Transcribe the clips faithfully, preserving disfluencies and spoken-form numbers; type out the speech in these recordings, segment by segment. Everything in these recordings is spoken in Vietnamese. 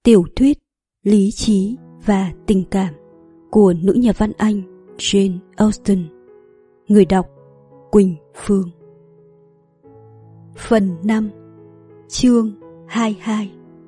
Tiểu thuyết Lý trí và tình cảm của nữ nhà văn Anh Jane Austen. Người đọc Quỳnh Phương. Phần năm. Chương hai mươi hai.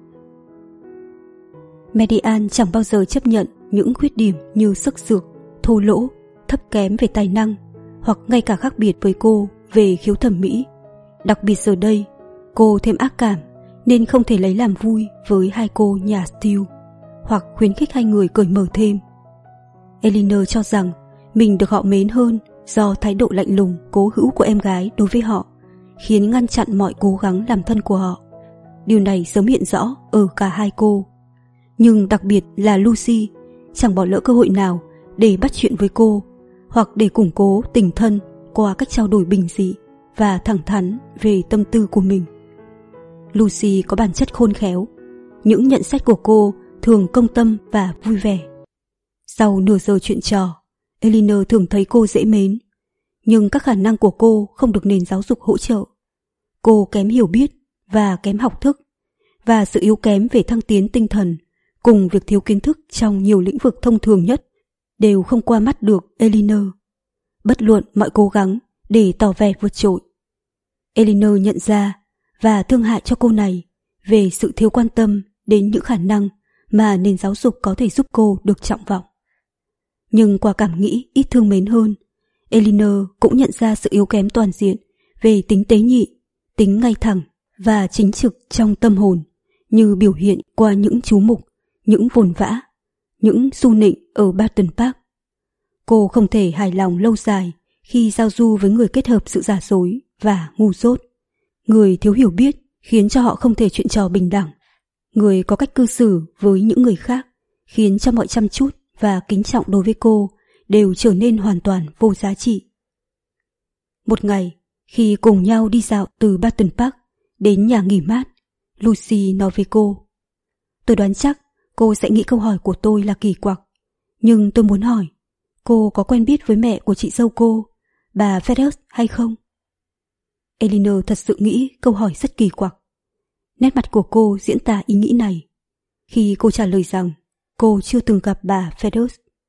Median chẳng bao giờ chấp nhận những khuyết điểm như sức sược, thô lỗ, thấp kém về tài năng, hoặc ngay cả khác biệt với cô về khiếu thẩm mỹ. Đặc biệt giờ đây, cô thêm ác cảm nên không thể lấy làm vui với hai cô nhà Steele, hoặc khuyến khích hai người cởi mở thêm. Elinor cho rằng mình được họ mến hơn do thái độ lạnh lùng cố hữu của em gái đối với họ, khiến ngăn chặn mọi cố gắng làm thân của họ. Điều này sớm hiện rõ ở cả hai cô. Nhưng đặc biệt là Lucy chẳng bỏ lỡ cơ hội nào để bắt chuyện với cô, hoặc để củng cố tình thân qua cách trao đổi bình dị và thẳng thắn về tâm tư của mình. Lucy có bản chất khôn khéo. Những nhận xét của cô thường công tâm và vui vẻ. Sau nửa giờ chuyện trò, Elinor thường thấy cô dễ mến. Nhưng các khả năng của cô không được nền giáo dục hỗ trợ. Cô kém hiểu biết và kém học thức, và sự yếu kém về thăng tiến tinh thần cùng việc thiếu kiến thức trong nhiều lĩnh vực thông thường nhất đều không qua mắt được Elinor, bất luận mọi cố gắng để tỏ vẻ vượt trội. Elinor nhận ra và thương hại cho cô này về sự thiếu quan tâm đến những khả năng mà nền giáo dục có thể giúp cô được trọng vọng. Nhưng qua cảm nghĩ ít thương mến hơn, Elinor cũng nhận ra sự yếu kém toàn diện về tính tế nhị, tính ngay thẳng và chính trực trong tâm hồn, như biểu hiện qua những chú mục, những vồn vã, những su nịnh ở Barton Park. Cô không thể hài lòng lâu dài khi giao du với người kết hợp sự giả dối và ngu dốt, người thiếu hiểu biết khiến cho họ không thể chuyện trò bình đẳng, người có cách cư xử với những người khác khiến cho mọi chăm chút và kính trọng đối với cô đều trở nên hoàn toàn vô giá trị. Một ngày, khi cùng nhau đi dạo từ Barton Park đến nhà nghỉ mát, Lucy nói với cô: "Tôi đoán chắc cô sẽ nghĩ câu hỏi của tôi là kỳ quặc, nhưng tôi muốn hỏi, cô có quen biết với mẹ của chị dâu cô, bà Ferrers hay không?" Elinor thật sự nghĩ câu hỏi rất kỳ quặc. Nét mặt của cô diễn tả ý nghĩ này khi cô trả lời rằng cô chưa từng gặp bà Ferrers.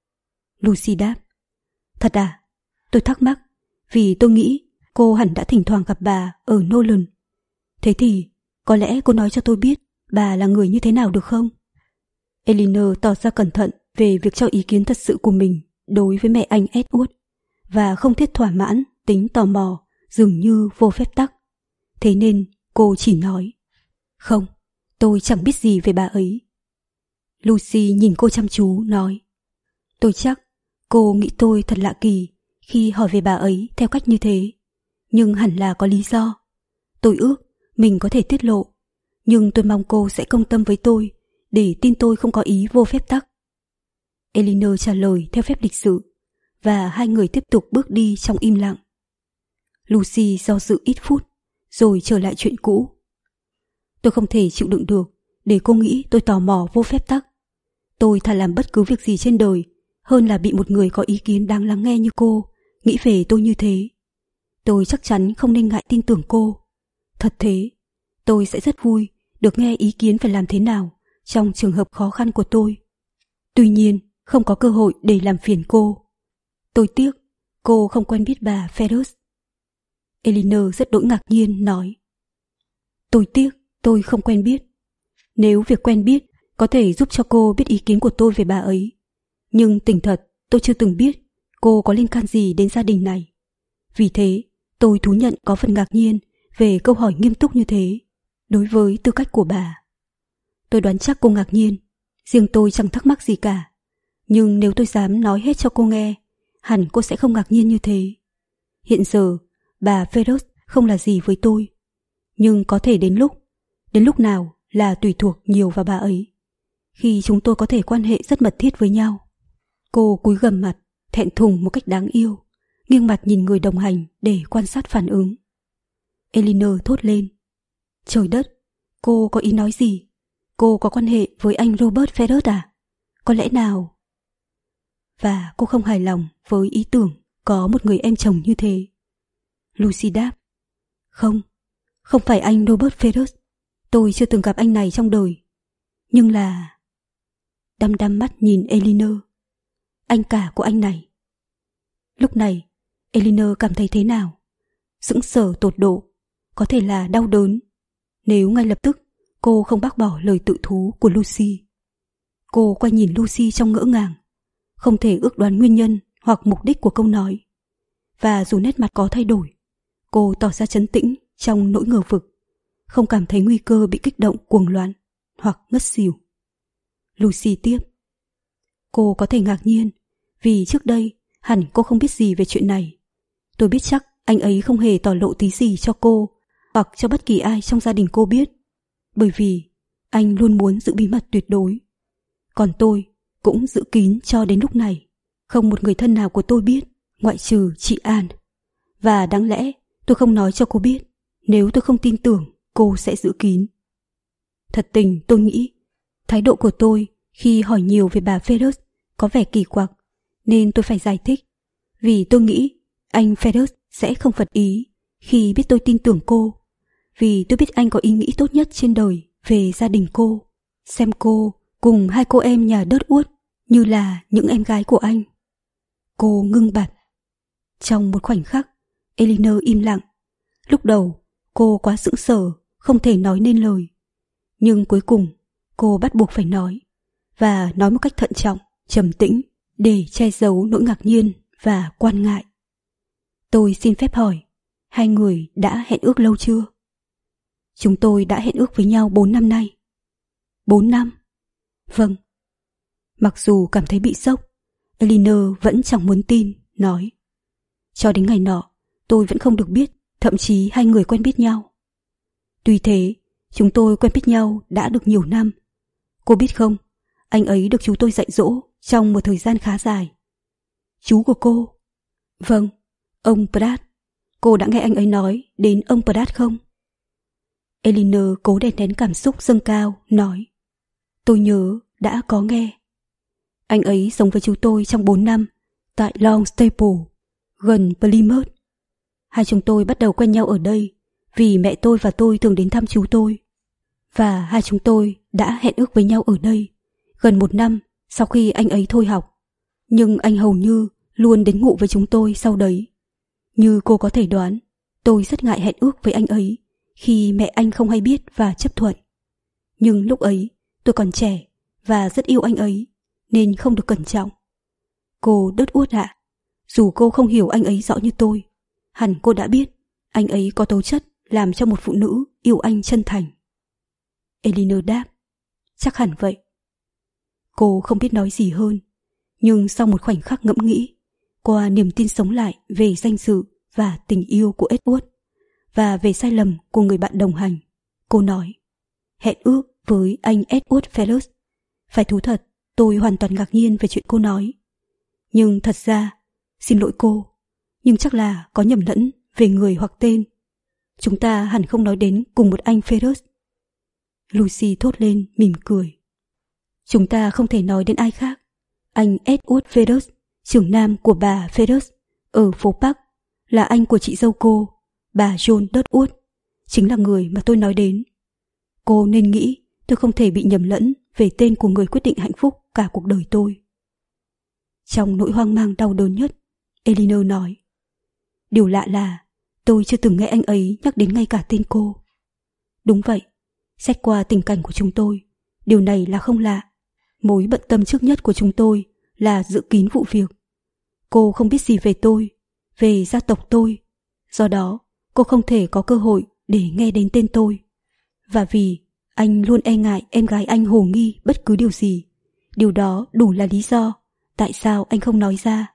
Lucy đáp: "Thật à? Tôi thắc mắc vì tôi nghĩ cô hẳn đã thỉnh thoảng gặp bà ở Nolan. Thế thì có lẽ cô nói cho tôi biết bà là người như thế nào được không?" Elinor tỏ ra cẩn thận về việc cho ý kiến thật sự của mình đối với mẹ anh Edward, và không thiết thỏa mãn tính tò mò dường như vô phép tắc. Thế nên cô chỉ nói: "Không, tôi chẳng biết gì về bà ấy." Lucy nhìn cô chăm chú nói: "Tôi chắc cô nghĩ tôi thật lạ kỳ khi hỏi về bà ấy theo cách như thế, nhưng hẳn là có lý do. Tôi ước mình có thể tiết lộ, nhưng tôi mong cô sẽ công tâm với tôi để tin tôi không có ý vô phép tắc." Elinor trả lời theo phép lịch sự, và hai người tiếp tục bước đi trong im lặng. Lucy do dự ít phút rồi trở lại chuyện cũ. "Tôi không thể chịu đựng được để cô nghĩ tôi tò mò vô phép tắc. Tôi thà làm bất cứ việc gì trên đời hơn là bị một người có ý kiến đáng lắng nghe như cô nghĩ về tôi như thế. Tôi chắc chắn không nên ngại tin tưởng cô. Thật thế, tôi sẽ rất vui được nghe ý kiến phải làm thế nào trong trường hợp khó khăn của tôi. Tuy nhiên, không có cơ hội để làm phiền cô. Tôi tiếc cô không quen biết bà Ferrers." Elinor rất đỗi ngạc nhiên nói: "Tôi tiếc tôi không quen biết. Nếu việc quen biết có thể giúp cho cô biết ý kiến của tôi về bà ấy, nhưng tỉnh thật tôi chưa từng biết cô có liên can gì đến gia đình này. Vì thế tôi thú nhận có phần ngạc nhiên về câu hỏi nghiêm túc như thế đối với tư cách của bà. Tôi đoán chắc cô ngạc nhiên, riêng tôi chẳng thắc mắc gì cả. Nhưng nếu tôi dám nói hết cho cô nghe, hẳn cô sẽ không ngạc nhiên như thế. Hiện giờ bà Ferrers không là gì với tôi, nhưng có thể đến lúc Đến lúc nào là tùy thuộc nhiều vào bà ấy, khi chúng tôi có thể quan hệ rất mật thiết với nhau." Cô cúi gằm mặt, thẹn thùng một cách đáng yêu, nghiêng mặt nhìn người đồng hành để quan sát phản ứng. Elinor thốt lên: "Trời đất, cô có ý nói gì? Cô có quan hệ với anh Robert Ferrers à? Có lẽ nào..." Và cô không hài lòng với ý tưởng có một người em chồng như thế. Lucy đáp: "Không, không phải anh Robert Ferrers. Tôi chưa từng gặp anh này trong đời. Nhưng là... Đăm đăm mắt nhìn Elinor. Anh cả của anh này. Lúc này, Elinor cảm thấy thế nào? Sững sờ tột độ, có thể là đau đớn, nếu ngay lập tức cô không bác bỏ lời tự thú của Lucy. Cô quay nhìn Lucy trong ngỡ ngàng, không thể ước đoán nguyên nhân hoặc mục đích của câu nói. Và dù nét mặt có thay đổi, cô tỏ ra trấn tĩnh trong nỗi ngờ vực, không cảm thấy nguy cơ bị kích động cuồng loạn hoặc ngất xỉu. Lucy tiếp. Cô có thể ngạc nhiên, vì trước đây hẳn cô không biết gì về chuyện này. Tôi biết chắc anh ấy không hề tỏ lộ tí gì cho cô hoặc cho bất kỳ ai trong gia đình cô biết, bởi vì anh luôn muốn giữ bí mật tuyệt đối. Còn tôi cũng giữ kín cho đến lúc này. Không một người thân nào của tôi biết, ngoại trừ chị An. Và đáng lẽ tôi không nói cho cô biết, nếu tôi không tin tưởng cô sẽ giữ kín. Thật tình tôi nghĩ thái độ của tôi khi hỏi nhiều về bà Ferris có vẻ kỳ quặc, nên tôi phải giải thích. Vì tôi nghĩ anh Ferris sẽ không phật ý khi biết tôi tin tưởng cô, vì tôi biết anh có ý nghĩ tốt nhất trên đời về gia đình cô, xem cô cùng hai cô em nhà Đớt Uốt như là những em gái của anh. Cô ngưng bặt. Trong một khoảnh khắc, Elinor im lặng. Lúc đầu, cô quá sững sờ, không thể nói nên lời. Nhưng cuối cùng, cô bắt buộc phải nói, và nói một cách thận trọng, trầm tĩnh, để che giấu nỗi ngạc nhiên và quan ngại. Tôi xin phép hỏi, hai người đã hẹn ước lâu chưa? Chúng tôi đã hẹn ước với nhau bốn năm nay. Bốn năm? Vâng. Mặc dù cảm thấy bị sốc, Elinor vẫn chẳng muốn tin, nói. Cho đến ngày nọ, tôi vẫn không được biết, thậm chí hai người quen biết nhau. Tuy thế, chúng tôi quen biết nhau đã được nhiều năm. Cô biết không, anh ấy được chú tôi dạy dỗ trong một thời gian khá dài. Chú của cô? Vâng, ông Pratt. Cô đã nghe anh ấy nói đến ông Pratt không? Elinor cố đè nén cảm xúc dâng cao, nói. Tôi nhớ đã có nghe. Anh ấy sống với chú tôi trong bốn năm tại Long Staple, gần Plymouth. Hai chúng tôi bắt đầu quen nhau ở đây vì mẹ tôi và tôi thường đến thăm chú tôi. Và hai chúng tôi đã hẹn ước với nhau ở đây gần một năm sau khi anh ấy thôi học. Nhưng anh hầu như luôn đến ngủ với chúng tôi sau đấy. Như cô có thể đoán, tôi rất ngại hẹn ước với anh ấy khi mẹ anh không hay biết và chấp thuận. Nhưng lúc ấy tôi còn trẻ và rất yêu anh ấy, nên không được cẩn trọng. Cô Đớt Uốt ạ, dù cô không hiểu anh ấy rõ như tôi, hẳn cô đã biết anh ấy có tố chất làm cho một phụ nữ yêu anh chân thành. Elinor đáp, chắc hẳn vậy. Cô không biết nói gì hơn, nhưng sau một khoảnh khắc ngẫm nghĩ, qua niềm tin sống lại về danh dự và tình yêu của Edward, và về sai lầm của người bạn đồng hành, cô nói, hẹn ước với anh Edward Ferris. Phải thú thật, tôi hoàn toàn ngạc nhiên về chuyện cô nói. Nhưng thật ra, xin lỗi cô, nhưng chắc là có nhầm lẫn về người hoặc tên. Chúng ta hẳn không nói đến cùng một anh Ferris. Lucy thốt lên mỉm cười. Chúng ta không thể nói đến ai khác. Anh Edward Ferris, trưởng nam của bà Ferris ở phố Park, là anh của chị dâu cô, bà John Dudwood, chính là người mà tôi nói đến. Cô nên nghĩ tôi không thể bị nhầm lẫn về tên của người quyết định hạnh phúc cả cuộc đời tôi. Trong nỗi hoang mang đau đớn nhất, Elinor nói, điều lạ là tôi chưa từng nghe anh ấy nhắc đến ngay cả tên cô. Đúng vậy, xét qua tình cảnh của chúng tôi, điều này là không lạ. Mối bận tâm trước nhất của chúng tôi là giữ kín vụ việc. Cô không biết gì về tôi, về gia tộc tôi, do đó cô không thể có cơ hội để nghe đến tên tôi. Và vì anh luôn e ngại em gái anh hồ nghi bất cứ điều gì, điều đó đủ là lý do tại sao anh không nói ra.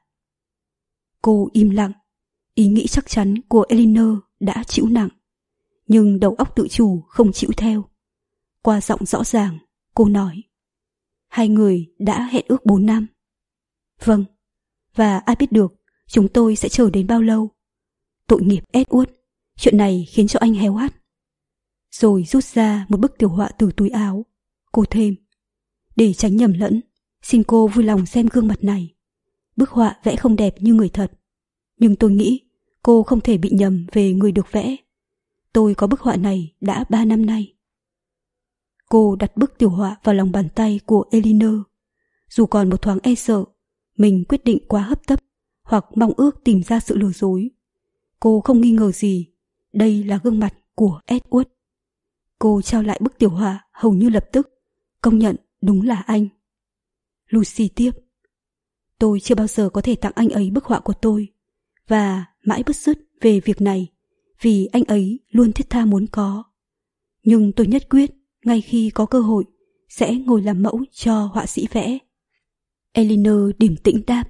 Cô im lặng, ý nghĩ chắc chắn của Elinor đã chịu nặng, nhưng đầu óc tự chủ không chịu theo. Qua giọng rõ ràng, cô nói, hai người đã hẹn ước bốn năm. Vâng, và ai biết được chúng tôi sẽ chờ đến bao lâu. Tội nghiệp Edward, chuyện này khiến cho anh héo hắt. Rồi rút ra một bức tiểu họa từ túi áo. Cô thêm, để tránh nhầm lẫn, xin cô vui lòng xem gương mặt này. Bức họa vẽ không đẹp như người thật, nhưng tôi nghĩ cô không thể bị nhầm về người được vẽ. Tôi có bức họa này đã ba năm nay. Cô đặt bức tiểu họa vào lòng bàn tay của Elinor. Dù còn một thoáng e sợ mình quyết định quá hấp tấp hoặc mong ước tìm ra sự lừa dối, cô không nghi ngờ gì đây là gương mặt của Edward. Cô trao lại bức tiểu họa hầu như lập tức, công nhận đúng là anh. Lucy tiếp: Tôi chưa bao giờ có thể tặng anh ấy bức họa của tôi, và mãi bứt rứt về việc này vì anh ấy luôn thiết tha muốn có. Nhưng tôi nhất quyết ngay khi có cơ hội sẽ ngồi làm mẫu cho họa sĩ vẽ. Elinor điềm tĩnh đáp: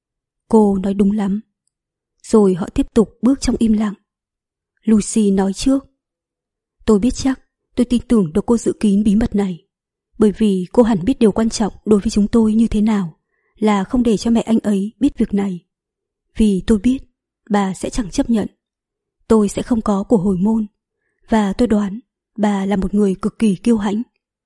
Cô nói đúng lắm. Rồi họ tiếp tục bước trong im lặng. Lucy nói trước: Tôi biết chắc, tôi tin tưởng được cô giữ kín bí mật này, bởi vì cô hẳn biết điều quan trọng đối với chúng tôi như thế nào là không để cho mẹ anh ấy biết việc này. Vì tôi biết bà sẽ chẳng chấp nhận. Tôi sẽ không có của hồi môn, và tôi đoán bà là một người cực kỳ kiêu hãnh.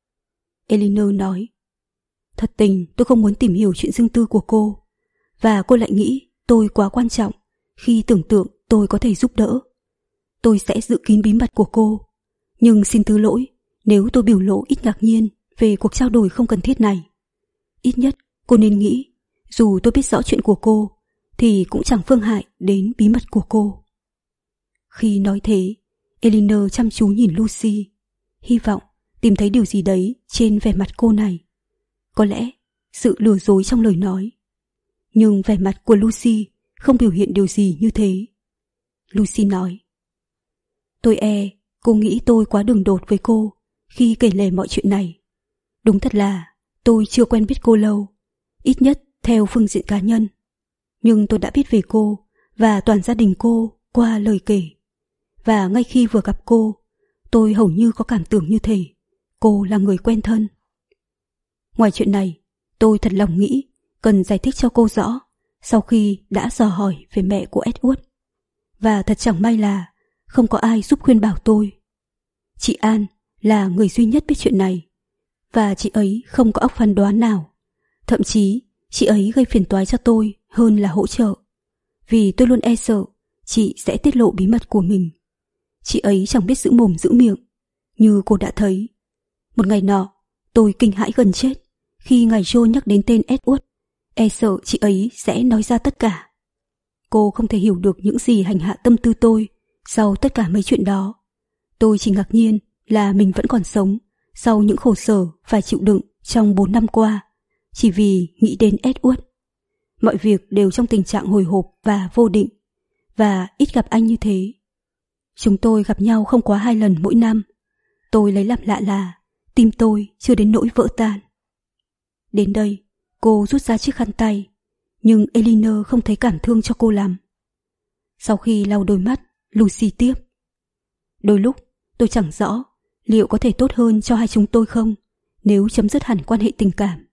Elinor nói: Thật tình tôi không muốn tìm hiểu chuyện riêng tư của cô, và cô lại nghĩ tôi quá quan trọng khi tưởng tượng tôi có thể giúp đỡ. Tôi sẽ giữ kín bí mật của cô, nhưng xin thứ lỗi nếu tôi biểu lộ ít ngạc nhiên về cuộc trao đổi không cần thiết này. Ít nhất cô nên nghĩ, dù tôi biết rõ chuyện của cô thì cũng chẳng phương hại đến bí mật của cô. Khi nói thế, Elinor chăm chú nhìn Lucy, hy vọng tìm thấy điều gì đấy trên vẻ mặt cô này. Có lẽ sự lừa dối trong lời nói. Nhưng vẻ mặt của Lucy không biểu hiện điều gì như thế. Lucy nói: Tôi e cô nghĩ tôi quá đường đột với cô khi kể lể mọi chuyện này. Đúng thật là tôi chưa quen biết cô lâu, ít nhất theo phương diện cá nhân. Nhưng tôi đã biết về cô và toàn gia đình cô qua lời kể. Và ngay khi vừa gặp cô, tôi hầu như có cảm tưởng như thể cô là người quen thân. Ngoài chuyện này, tôi thật lòng nghĩ cần giải thích cho cô rõ sau khi đã dò hỏi về mẹ của Edward. Và thật chẳng may là không có ai giúp khuyên bảo tôi. Chị An là người duy nhất biết chuyện này, và chị ấy không có óc phán đoán nào. Thậm chí chị ấy gây phiền toái cho tôi hơn là hỗ trợ, vì tôi luôn e sợ chị sẽ tiết lộ bí mật của mình. Chị ấy chẳng biết giữ mồm giữ miệng. Như cô đã thấy, một ngày nọ tôi kinh hãi gần chết khi ngài Joe nhắc đến tên Edward, e sợ chị ấy sẽ nói ra tất cả. Cô không thể hiểu được những gì hành hạ tâm tư tôi sau tất cả mấy chuyện đó. Tôi chỉ ngạc nhiên là mình vẫn còn sống sau những khổ sở phải chịu đựng trong bốn năm qua, chỉ vì nghĩ đến Edward. Mọi việc đều trong tình trạng hồi hộp và vô định, và ít gặp anh như thế. Chúng tôi gặp nhau không quá hai lần mỗi năm. Tôi lấy làm lạ là tim tôi chưa đến nỗi vỡ tan. Đến đây, cô rút ra chiếc khăn tay, nhưng Elinor không thấy cảm thương cho cô lắm. Sau khi lau đôi mắt, Lucy tiếp: Đôi lúc tôi chẳng rõ liệu có thể tốt hơn cho hai chúng tôi không nếu chấm dứt hẳn quan hệ tình cảm.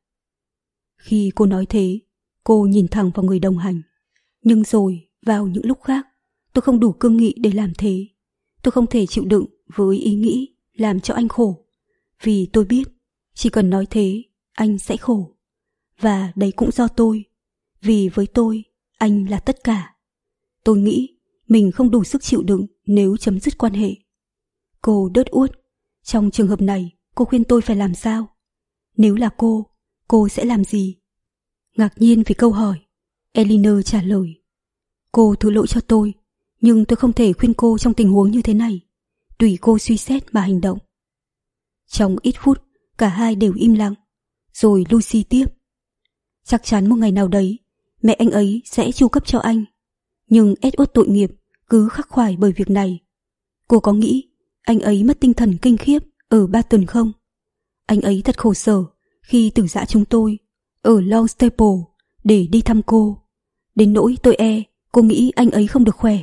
Khi cô nói thế, cô nhìn thẳng vào người đồng hành. Nhưng rồi, vào những lúc khác, tôi không đủ cương nghị để làm thế. Tôi không thể chịu đựng với ý nghĩ làm cho anh khổ, vì tôi biết chỉ cần nói thế anh sẽ khổ. Và đấy cũng do tôi, vì với tôi anh là tất cả. Tôi nghĩ mình không đủ sức chịu đựng nếu chấm dứt quan hệ. Cô đớt uốt: Trong trường hợp này cô khuyên tôi phải làm sao? Nếu là cô, cô sẽ làm gì? Ngạc nhiên vì câu hỏi, Elinor trả lời: Cô thứ lỗi cho tôi, nhưng tôi không thể khuyên cô trong tình huống như thế này. Tùy cô suy xét mà hành động. Trong ít phút, cả hai đều im lặng. Rồi Lucy tiếp: Chắc chắn một ngày nào đấy mẹ anh ấy sẽ chu cấp cho anh. Nhưng Edward tội nghiệp cứ khắc khoải bởi việc này. Cô có nghĩ anh ấy mất tinh thần kinh khiếp ở Barton không? Anh ấy thật khổ sở khi từ giã chúng tôi ở Longstaple để đi thăm cô. Đến nỗi tôi e cô nghĩ anh ấy không được khỏe.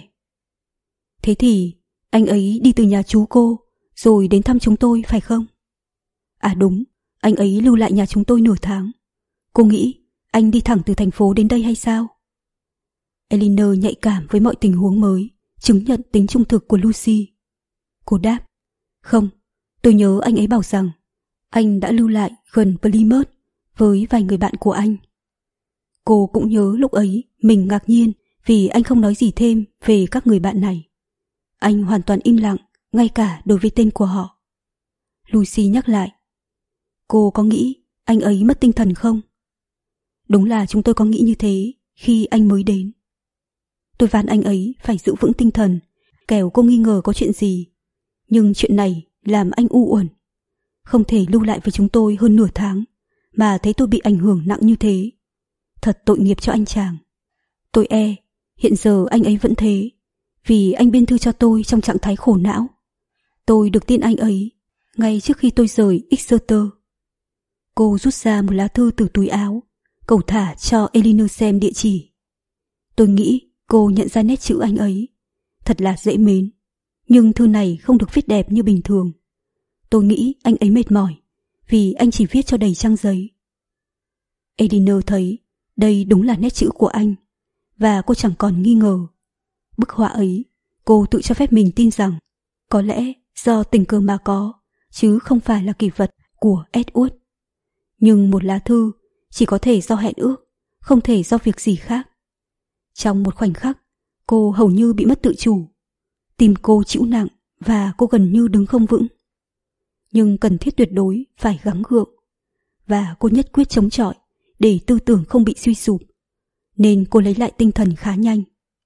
Thế thì anh ấy đi từ nhà chú cô rồi đến thăm chúng tôi phải không? À đúng, anh ấy lưu lại nhà chúng tôi nửa tháng. Cô nghĩ anh đi thẳng từ thành phố đến đây hay sao? Elinor nhạy cảm với mọi tình huống mới, chứng nhận tính trung thực của Lucy. Cô đáp: Không, tôi nhớ anh ấy bảo rằng anh đã lưu lại gần Plymouth với vài người bạn của anh. Cô cũng nhớ lúc ấy mình ngạc nhiên vì anh không nói gì thêm về các người bạn này. Anh hoàn toàn im lặng, ngay cả đối với tên của họ. Lucy nhắc lại, Cô có nghĩ anh ấy mất tinh thần không? Đúng là chúng tôi có nghĩ như thế khi anh mới đến. Tôi van anh ấy phải giữ vững tinh thần, kẻo cô nghi ngờ có chuyện gì. Nhưng chuyện này làm anh u uẩn. Không thể lưu lại với chúng tôi hơn nửa tháng mà thấy tôi bị ảnh hưởng nặng như thế. Thật tội nghiệp cho anh chàng. Tôi e hiện giờ anh ấy vẫn thế, vì anh biên thư cho tôi trong trạng thái khổ não. Tôi được tin anh ấy ngay trước khi tôi rời Exeter. Cô rút ra một lá thư từ túi áo, cầu thả cho Elinor xem địa chỉ. Tôi nghĩ cô nhận ra nét chữ anh ấy. Thật là dễ mến, nhưng thư này không được viết đẹp như bình thường. Tôi nghĩ anh ấy mệt mỏi, vì anh chỉ viết cho đầy trang giấy. Elinor thấy đây đúng là nét chữ của anh, và cô chẳng còn nghi ngờ. Bức họa ấy, cô tự cho phép mình tin rằng có lẽ do tình cờ mà có, chứ không phải là kỷ vật của Edward. Nhưng một lá thư chỉ có thể do hẹn ước, không thể do việc gì khác. Trong một khoảnh khắc, cô hầu như bị mất tự chủ. Tim cô chịu nặng và cô gần như đứng không vững. Nhưng cần thiết tuyệt đối phải gắng gượng, và cô nhất quyết chống chọi để tư tưởng không bị suy sụp, nên cô lấy lại tinh thần khá nhanh.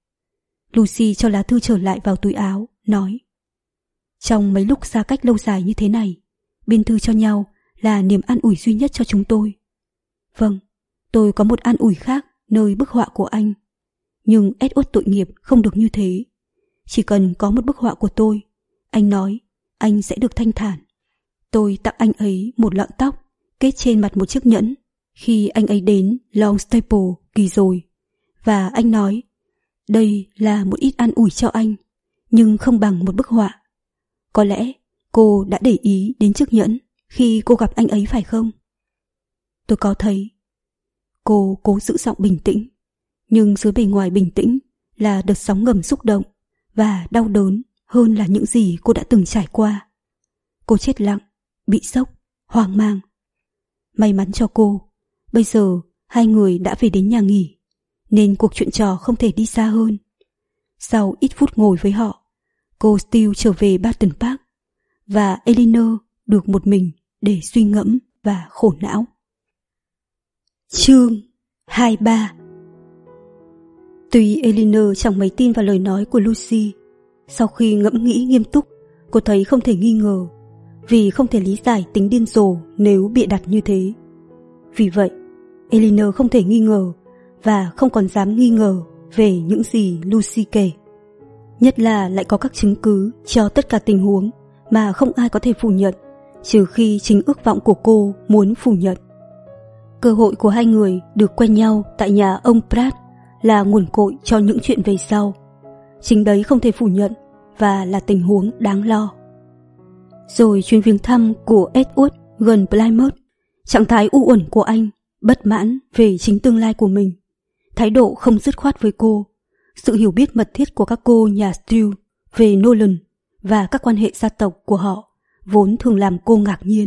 Lucy cho lá thư trở lại vào túi áo, nói: trong mấy lúc xa cách lâu dài như thế này, biên thư cho nhau là niềm an ủi duy nhất cho chúng tôi. Vâng, tôi có một an ủi khác nơi bức họa của anh. Nhưng Edward tội nghiệp không được như thế. Chỉ cần có một bức họa của tôi, anh nói, anh sẽ được thanh thản. Tôi tặng anh ấy một lọn tóc kết trên mặt một chiếc nhẫn khi anh ấy đến Longstaple kỳ rồi. Và anh nói, đây là một ít an ủi cho anh, nhưng không bằng một bức họa. Có lẽ cô đã để ý đến chiếc nhẫn khi cô gặp anh ấy phải không? Tôi có thấy. Cô cố giữ giọng bình tĩnh, nhưng dưới bề ngoài bình tĩnh là đợt sóng ngầm xúc động và đau đớn hơn là những gì cô đã từng trải qua. Cô chết lặng, bị sốc, hoang mang. May mắn cho cô, bây giờ hai người đã về đến nhà nghỉ, nên cuộc chuyện trò không thể đi xa hơn. Sau ít phút ngồi với họ, cô Steele trở về Barton Park, và Elinor được một mình để suy ngẫm và khổ não. Chương hai mươi ba. Tuy Elinor chẳng mấy tin vào lời nói của Lucy, sau khi ngẫm nghĩ nghiêm túc, cô thấy không thể nghi ngờ, vì không thể lý giải tính điên rồ nếu bịa đặt như thế. Vì vậy, Elinor không thể nghi ngờ và không còn dám nghi ngờ về những gì Lucy kể. Nhất là lại có các chứng cứ cho tất cả tình huống mà không ai có thể phủ nhận, trừ khi chính ước vọng của cô muốn phủ nhận. Cơ hội của hai người được quen nhau tại nhà ông Pratt là nguồn cội cho những chuyện về sau. Chính đấy không thể phủ nhận và là tình huống đáng lo. Rồi chuyến viếng thăm của Edward gần Plymouth, trạng thái u uẩn của anh, bất mãn về chính tương lai của mình, thái độ không dứt khoát với cô, sự hiểu biết mật thiết của các cô nhà Steele về Nolan và các quan hệ gia tộc của họ vốn thường làm cô ngạc nhiên.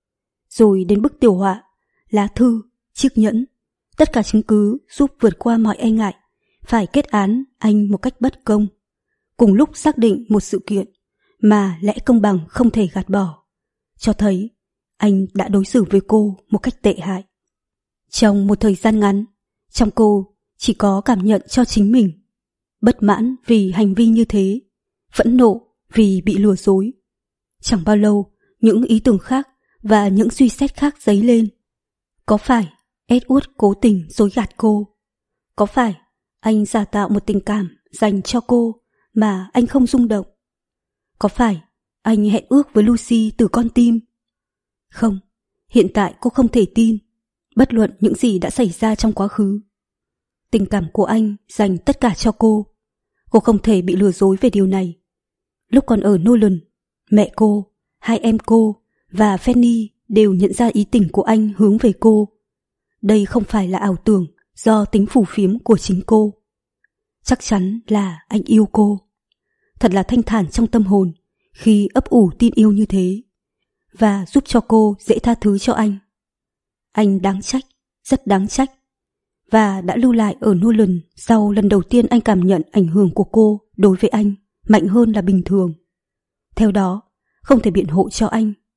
Rồi đến bức tiểu họa, lá thư, chiếc nhẫn, tất cả chứng cứ giúp vượt qua mọi e ngại, phải kết án anh một cách bất công, cùng lúc xác định một sự kiện mà lẽ công bằng không thể gạt bỏ, cho thấy anh đã đối xử với cô một cách tệ hại. Trong một thời gian ngắn, trong cô chỉ có cảm nhận cho chính mình, bất mãn vì hành vi như thế, phẫn nộ vì bị lừa dối. Chẳng bao lâu, những ý tưởng khác và những suy xét khác dấy lên. Có phải Edward cố tình dối gạt cô? Có phải anh giả tạo một tình cảm dành cho cô mà anh không rung động? Có phải anh hẹn ước với Lucy từ con tim? Không, hiện tại cô không thể tin, bất luận những gì đã xảy ra trong quá khứ. Tình cảm của anh dành tất cả cho cô. Cô không thể bị lừa dối về điều này. Lúc còn ở Nolan, mẹ cô, hai em cô và Fanny đều nhận ra ý tình của anh hướng về cô. Đây không phải là ảo tưởng do tính phù phiếm của chính cô. Chắc chắn là anh yêu cô. Thật là thanh thản trong tâm hồn khi ấp ủ tin yêu như thế, và giúp cho cô dễ tha thứ cho anh. Anh đáng trách, rất đáng trách, và đã lưu lại ở Nolan sau lần đầu tiên anh cảm nhận ảnh hưởng của cô đối với anh mạnh hơn là bình thường. Theo đó, không thể biện hộ cho anh.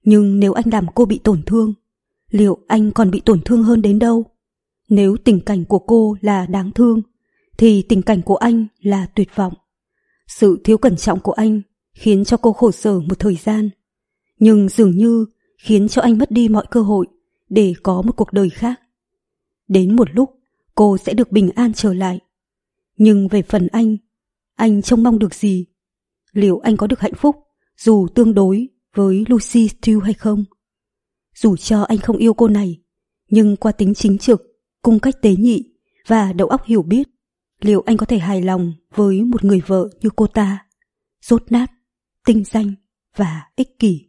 Nhưng nếu anh làm cô bị tổn thương, liệu anh còn bị tổn thương hơn đến đâu? Nếu tình cảnh của cô là đáng thương, thì tình cảnh của anh là tuyệt vọng. Sự thiếu cẩn trọng của anh khiến cho cô khổ sở một thời gian, nhưng dường như khiến cho anh mất đi mọi cơ hội để có một cuộc đời khác. Đến một lúc, cô sẽ được bình an trở lại. Nhưng về phần anh, anh trông mong được gì? Liệu anh có được hạnh phúc dù tương đối với Lucy Steele hay không? Dù cho anh không yêu cô này, nhưng qua tính chính trực, cung cách tế nhị và đầu óc hiểu biết, liệu anh có thể hài lòng với một người vợ như cô ta, dốt nát, tinh danh và ích kỷ?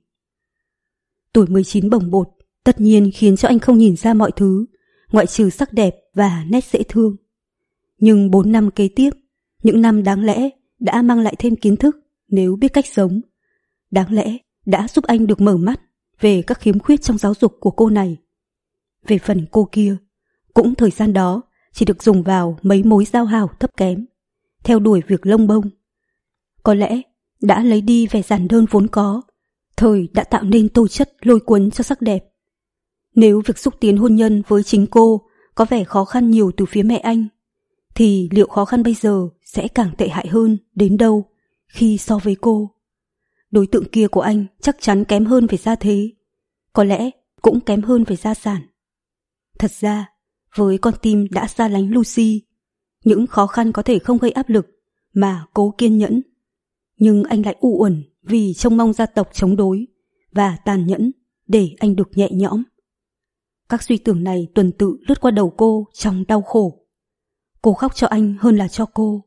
Tuổi mười chín bồng bột tất nhiên khiến cho anh không nhìn ra mọi thứ, ngoại trừ sắc đẹp và nét dễ thương. Nhưng bốn năm kế tiếp, những năm đáng lẽ đã mang lại thêm kiến thức nếu biết cách sống, đáng lẽ đã giúp anh được mở mắt về các khiếm khuyết trong giáo dục của cô này. Về phần cô kia, cũng thời gian đó chỉ được dùng vào mấy mối giao hảo thấp kém, theo đuổi việc lông bông. Có lẽ đã lấy đi vẻ giản đơn vốn có, thời đã tạo nên tố chất lôi cuốn cho sắc đẹp. Nếu việc xúc tiến hôn nhân với chính cô có vẻ khó khăn nhiều từ phía mẹ anh, thì liệu khó khăn bây giờ sẽ càng tệ hại hơn đến đâu khi so với cô? Đối tượng kia của anh chắc chắn kém hơn về gia thế, có lẽ cũng kém hơn về gia sản. Thật ra, với con tim đã xa lánh Lucy, những khó khăn có thể không gây áp lực mà cố kiên nhẫn. Nhưng anh lại u uẩn vì trông mong gia tộc chống đối và tàn nhẫn để anh được nhẹ nhõm. Các suy tưởng này tuần tự lướt qua đầu cô trong đau khổ. Cô khóc cho anh hơn là cho cô.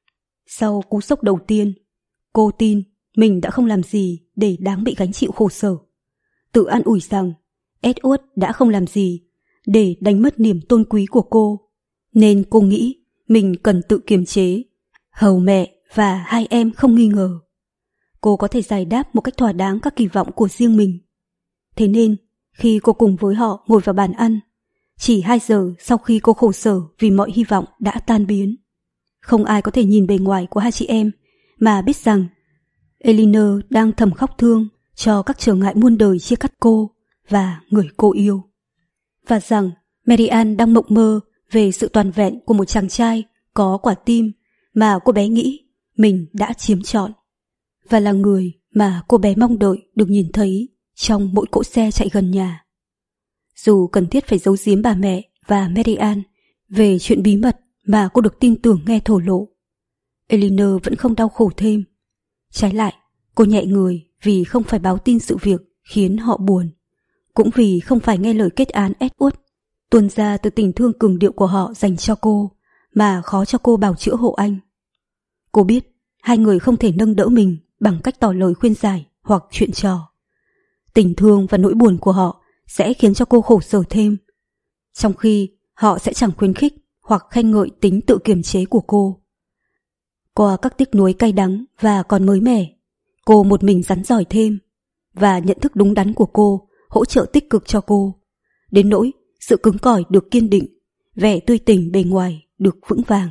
Sau cú sốc đầu tiên, cô tin mình đã không làm gì để đáng bị gánh chịu khổ sở. Tự an ủi rằng Edward đã không làm gì để đánh mất niềm tôn quý của cô, nên cô nghĩ mình cần tự kiềm chế, hầu mẹ và hai em không nghi ngờ. Cô có thể giải đáp một cách thỏa đáng các kỳ vọng của riêng mình. Thế nên, khi cô cùng với họ ngồi vào bàn ăn, chỉ hai giờ sau khi cô khổ sở vì mọi hy vọng đã tan biến, không ai có thể nhìn bề ngoài của hai chị em mà biết rằng Elinor đang thầm khóc thương cho các trở ngại muôn đời chia cắt cô và người cô yêu, và rằng Mary Ann đang mộng mơ về sự toàn vẹn của một chàng trai có quả tim mà cô bé nghĩ mình đã chiếm trọn, và là người mà cô bé mong đợi được nhìn thấy trong mỗi cỗ xe chạy gần nhà. Dù cần thiết phải giấu giếm bà mẹ và Mary Ann về chuyện bí mật mà cô được tin tưởng nghe thổ lộ, Elinor vẫn không đau khổ thêm. Trái lại, cô nhẹ người vì không phải báo tin sự việc khiến họ buồn, cũng vì không phải nghe lời kết án Edward tuôn ra từ tình thương cường điệu của họ dành cho cô mà khó cho cô bào chữa hộ anh. Cô biết hai người không thể nâng đỡ mình bằng cách tỏ lời khuyên giải hoặc chuyện trò. Tình thương và nỗi buồn của họ sẽ khiến cho cô khổ sở thêm, trong khi họ sẽ chẳng khuyến khích hoặc khen ngợi tính tự kiềm chế của cô. Qua các tiếc nuối cay đắng và còn mới mẻ, cô một mình rắn giỏi thêm, và nhận thức đúng đắn của cô hỗ trợ tích cực cho cô, đến nỗi sự cứng cỏi được kiên định, vẻ tươi tỉnh bề ngoài được vững vàng.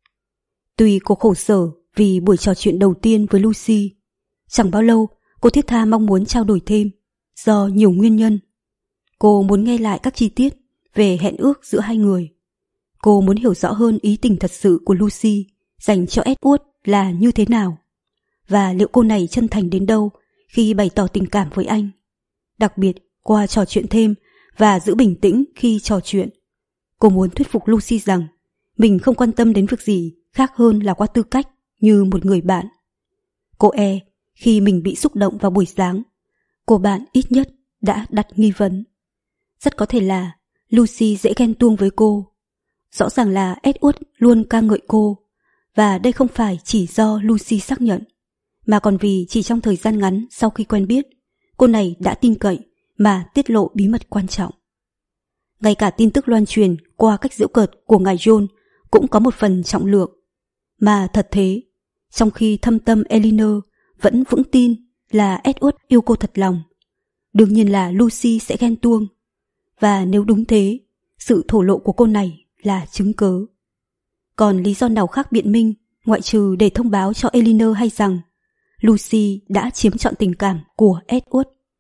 Tuy cô khổ sở vì buổi trò chuyện đầu tiên với Lucy, chẳng bao lâu cô thiết tha mong muốn trao đổi thêm, do nhiều nguyên nhân. Cô muốn nghe lại các chi tiết về hẹn ước giữa hai người. Cô muốn hiểu rõ hơn ý tình thật sự của Lucy dành cho Edward là như thế nào, và liệu cô này chân thành đến đâu khi bày tỏ tình cảm với anh. Đặc biệt, qua trò chuyện thêm và giữ bình tĩnh khi trò chuyện, cô muốn thuyết phục Lucy rằng mình không quan tâm đến việc gì khác hơn là qua tư cách như một người bạn. Cô e khi mình bị xúc động vào buổi sáng, cô bạn ít nhất đã đặt nghi vấn. Rất có thể là Lucy dễ ghen tuông với cô. Rõ ràng là Edward luôn ca ngợi cô, và đây không phải chỉ do Lucy xác nhận, mà còn vì chỉ trong thời gian ngắn sau khi quen biết, cô này đã tin cậy mà tiết lộ bí mật quan trọng. Ngay cả tin tức loan truyền qua cách giễu cợt của ngài John cũng có một phần trọng lượng. Mà thật thế, trong khi thâm tâm Elinor vẫn vững tin là Edward yêu cô thật lòng, đương nhiên là Lucy sẽ ghen tuông. Và nếu đúng thế, sự thổ lộ của cô này là chứng cớ. Còn lý do nào khác biện minh ngoại trừ để thông báo cho Elinor hay rằng Lucy đã chiếm trọn tình cảm của Edward,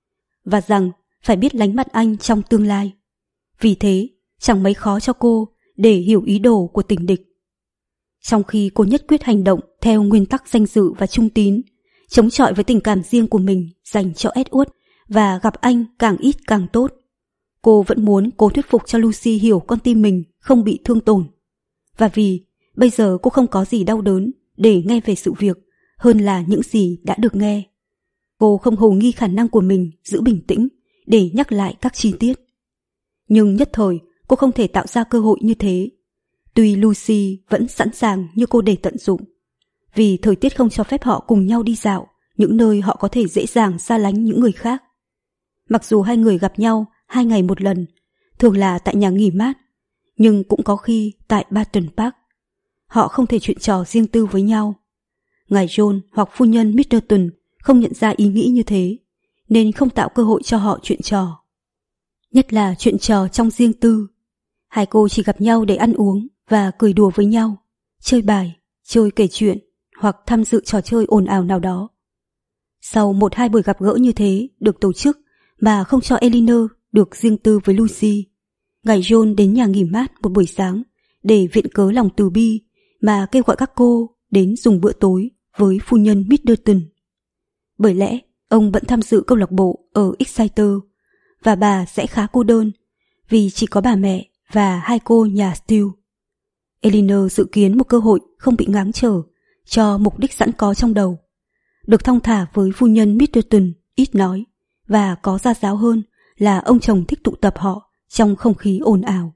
và rằng phải biết lánh mặt anh trong tương lai. Vì thế, chẳng mấy khó cho cô để hiểu ý đồ của tình địch. Trong khi cô nhất quyết hành động theo nguyên tắc danh dự và trung tín, chống chọi với tình cảm riêng của mình dành cho Edward và gặp anh càng ít càng tốt, cô vẫn muốn cố thuyết phục cho Lucy hiểu con tim mình không bị thương tổn. Và vì bây giờ cô không có gì đau đớn để nghe về sự việc hơn là những gì đã được nghe, cô không hồ nghi khả năng của mình giữ bình tĩnh để nhắc lại các chi tiết. Nhưng nhất thời cô không thể tạo ra cơ hội như thế, tuy Lucy vẫn sẵn sàng như cô để tận dụng, vì thời tiết không cho phép họ cùng nhau đi dạo những nơi họ có thể dễ dàng xa lánh những người khác. Mặc dù hai người gặp nhau hai ngày một lần, thường là tại nhà nghỉ mát, nhưng cũng có khi tại Barton Park. Họ không thể chuyện trò riêng tư với nhau. Ngài John hoặc phu nhân Middleton không nhận ra ý nghĩ như thế, nên không tạo cơ hội cho họ chuyện trò. Nhất là chuyện trò trong riêng tư. Hai cô chỉ gặp nhau để ăn uống và cười đùa với nhau, chơi bài, chơi kể chuyện hoặc tham dự trò chơi ồn ào nào đó. Sau một hai buổi gặp gỡ như thế được tổ chức mà không cho Elinor được riêng tư với Lucy, ngài John đến nhà nghỉ mát một buổi sáng để viện cớ lòng từ bi mà kêu gọi các cô đến dùng bữa tối với phu nhân Middleton. Bởi lẽ ông bận tham dự câu lạc bộ ở Exeter và bà sẽ khá cô đơn vì chỉ có bà mẹ và hai cô nhà Steele. Elinor dự kiến một cơ hội không bị ngáng trở cho mục đích sẵn có trong đầu, được thong thả với phu nhân Middleton ít nói và có gia giáo hơn là ông chồng thích tụ tập họ trong không khí ồn ào.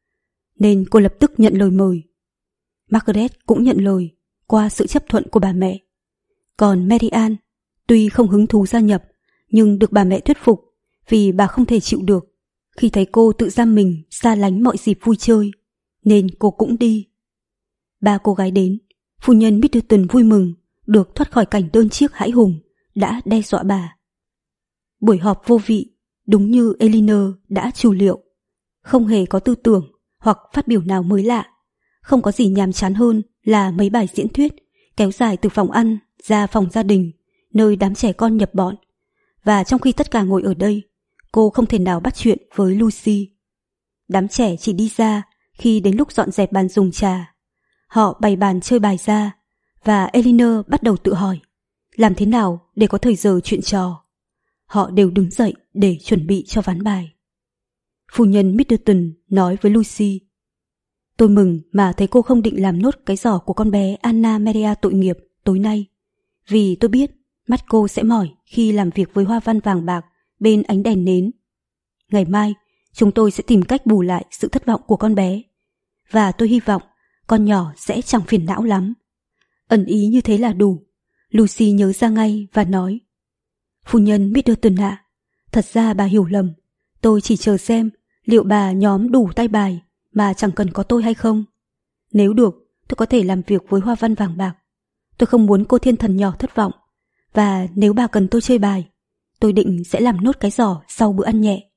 Nên cô lập tức nhận lời mời. Margaret cũng nhận lời qua sự chấp thuận của bà mẹ. Còn Mary Ann tuy không hứng thú gia nhập nhưng được bà mẹ thuyết phục vì bà không thể chịu được khi thấy cô tự giam mình xa lánh mọi dịp vui chơi, nên cô cũng đi. Ba cô gái đến, phu nhân Middleton vui mừng được thoát khỏi cảnh đơn chiếc hãi hùng đã đe dọa bà. Buổi họp vô vị, đúng như Elinor đã chủ liệu, không hề có tư tưởng hoặc phát biểu nào mới lạ, không có gì nhàm chán hơn là mấy bài diễn thuyết kéo dài từ phòng ăn ra phòng gia đình, nơi đám trẻ con nhập bọn. Và trong khi tất cả ngồi ở đây, cô không thể nào bắt chuyện với Lucy. Đám trẻ chỉ đi ra khi đến lúc dọn dẹp bàn dùng trà. Họ bày bàn chơi bài ra, và Elinor bắt đầu tự hỏi làm thế nào để có thời giờ chuyện trò. Họ đều đứng dậy để chuẩn bị cho ván bài. Phu nhân Middleton nói với Lucy: "Tôi mừng mà thấy cô không định làm nốt cái giỏ của con bé Anna Maria tội nghiệp tối nay, vì tôi biết mắt cô sẽ mỏi khi làm việc với hoa văn vàng bạc bên ánh đèn nến. Ngày mai chúng tôi sẽ tìm cách bù lại sự thất vọng của con bé, và tôi hy vọng con nhỏ sẽ chẳng phiền não lắm." Ẩn ý như thế là đủ. Lucy nhớ ra ngay và nói: "Phu nhân Middleton ạ, thật ra bà hiểu lầm. Tôi chỉ chờ xem liệu bà nhóm đủ tay bài mà chẳng cần có tôi hay không. Nếu được, tôi có thể làm việc với hoa văn vàng bạc. Tôi không muốn cô thiên thần nhỏ thất vọng. Và nếu bà cần tôi chơi bài, tôi định sẽ làm nốt cái giỏ sau bữa ăn nhẹ."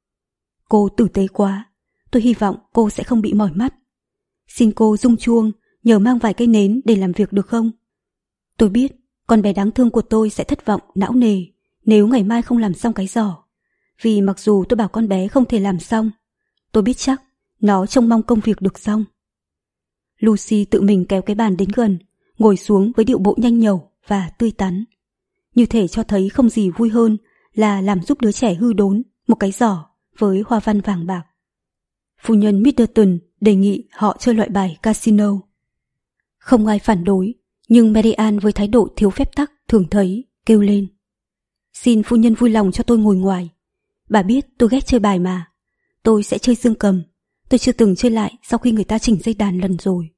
"Cô tử tế quá. Tôi hy vọng cô sẽ không bị mỏi mắt. Xin cô rung chuông nhờ mang vài cây nến để làm việc được không? Tôi biết con bé đáng thương của tôi sẽ thất vọng não nề nếu ngày mai không làm xong cái giỏ. Vì mặc dù tôi bảo con bé không thể làm xong, tôi biết chắc nó trông mong công việc được xong." Lucy tự mình kéo cái bàn đến gần, ngồi xuống với điệu bộ nhanh nhẩu và tươi tắn, như thể cho thấy không gì vui hơn là làm giúp đứa trẻ hư đốn một cái giỏ với hoa văn vàng bạc. Phu nhân Middleton đề nghị họ chơi loại bài casino. Không ai phản đối, nhưng Mary Ann với thái độ thiếu phép tắc thường thấy kêu lên: "Xin phu nhân vui lòng cho tôi ngồi ngoài. Bà biết tôi ghét chơi bài mà. Tôi sẽ chơi dương cầm. Tôi chưa từng chơi lại sau khi người ta chỉnh dây đàn lần rồi."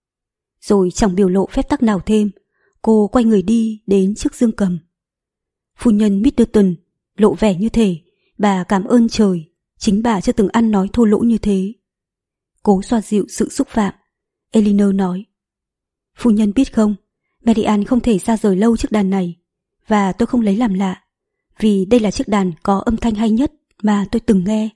Rồi chẳng biểu lộ phép tắc nào thêm, cô quay người đi đến trước dương cầm. Phu nhân Middleton lộ vẻ như thể bà cảm ơn trời, chính bà chưa từng ăn nói thô lỗ như thế. Cố xoa dịu sự xúc phạm, Elinor nói: "Phu nhân biết không, Mary Ann không thể ra rời lâu chiếc đàn này, và tôi không lấy làm lạ, vì đây là chiếc đàn có âm thanh hay nhất mà tôi từng nghe."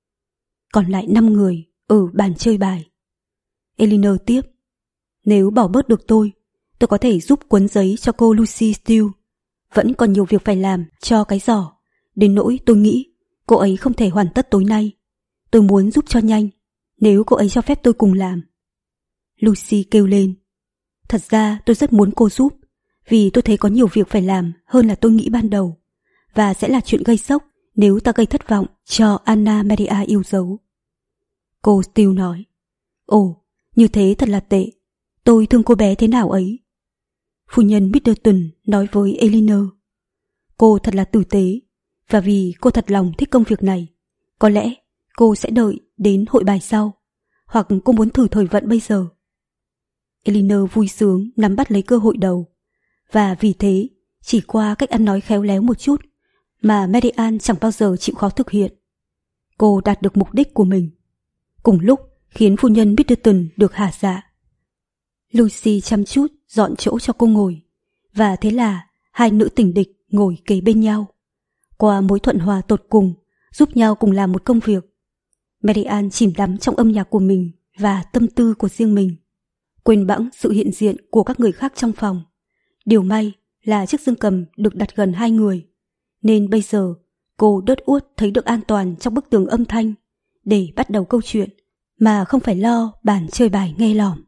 Còn lại năm người ở bàn chơi bài. Elinor tiếp: "Nếu bỏ bớt được tôi, tôi có thể giúp cuốn giấy cho cô Lucy Steele. Vẫn còn nhiều việc phải làm cho cái giỏ, Đến nỗi tôi nghĩ cô ấy không thể hoàn tất tối nay. Tôi muốn giúp cho nhanh, nếu cô ấy cho phép tôi cùng làm. Lucy kêu lên. Thật ra tôi rất muốn cô giúp, vì tôi thấy có nhiều việc phải làm hơn là tôi nghĩ ban đầu, và sẽ là chuyện gây sốc nếu ta gây thất vọng cho Anna Maria yêu dấu. Cô Steele nói. Ồ, như thế thật là tệ. Tôi thương cô bé thế nào ấy. Phu nhân Middleton nói với Elinor. Cô thật là tử tế, và vì cô thật lòng thích công việc này, có lẽ cô sẽ đợi đến hội bài sau, hoặc cô muốn thử thời vận bây giờ. Elinor vui sướng nắm bắt lấy cơ hội đầu, và vì thế chỉ qua cách ăn nói khéo léo một chút mà Marianne chẳng bao giờ chịu khó thực hiện. Cô đạt được mục đích của mình, cùng lúc khiến phu nhân Middleton được hả dạ. Lucy chăm chút dọn chỗ cho cô ngồi, và thế là hai nữ tình địch ngồi kề bên nhau. Qua mối thuận hòa tột cùng, giúp nhau cùng làm một công việc, Marianne chìm đắm trong âm nhạc của mình và tâm tư của riêng mình, quên bẵng sự hiện diện của các người khác trong phòng. Điều may là chiếc dương cầm được đặt gần hai người, nên bây giờ cô đớt uốt thấy được an toàn trong bức tường âm thanh để bắt đầu câu chuyện mà không phải lo bàn chơi bài nghe lỏm.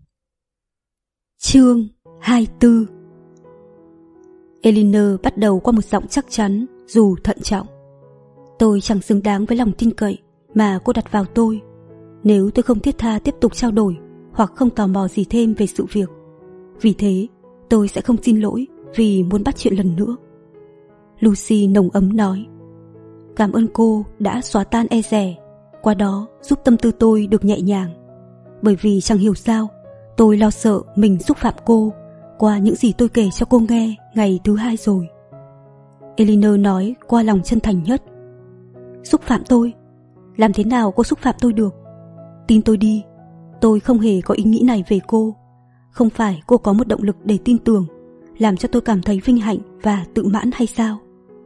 Chương hai mươi tư. Elinor bắt đầu qua một giọng chắc chắn dù thận trọng. Tôi chẳng xứng đáng với lòng tin cậy mà cô đặt vào tôi. Nếu tôi không thiết tha tiếp tục trao đổi hoặc không tò mò gì thêm về sự việc, vì thế tôi sẽ không xin lỗi vì muốn bắt chuyện lần nữa. Lucy nồng ấm nói. Cảm ơn cô đã xóa tan e dè, qua đó giúp tâm tư tôi được nhẹ nhàng. Bởi vì chẳng hiểu sao tôi lo sợ mình xúc phạm cô qua những gì tôi kể cho cô nghe ngày thứ hai rồi. Elinor nói qua lòng chân thành nhất. Xúc phạm tôi? Làm thế nào cô xúc phạm tôi được? Tin tôi đi, tôi không hề có ý nghĩ này về cô. Không phải cô có một động lực để tin tưởng, làm cho tôi cảm thấy vinh hạnh và tự mãn hay sao?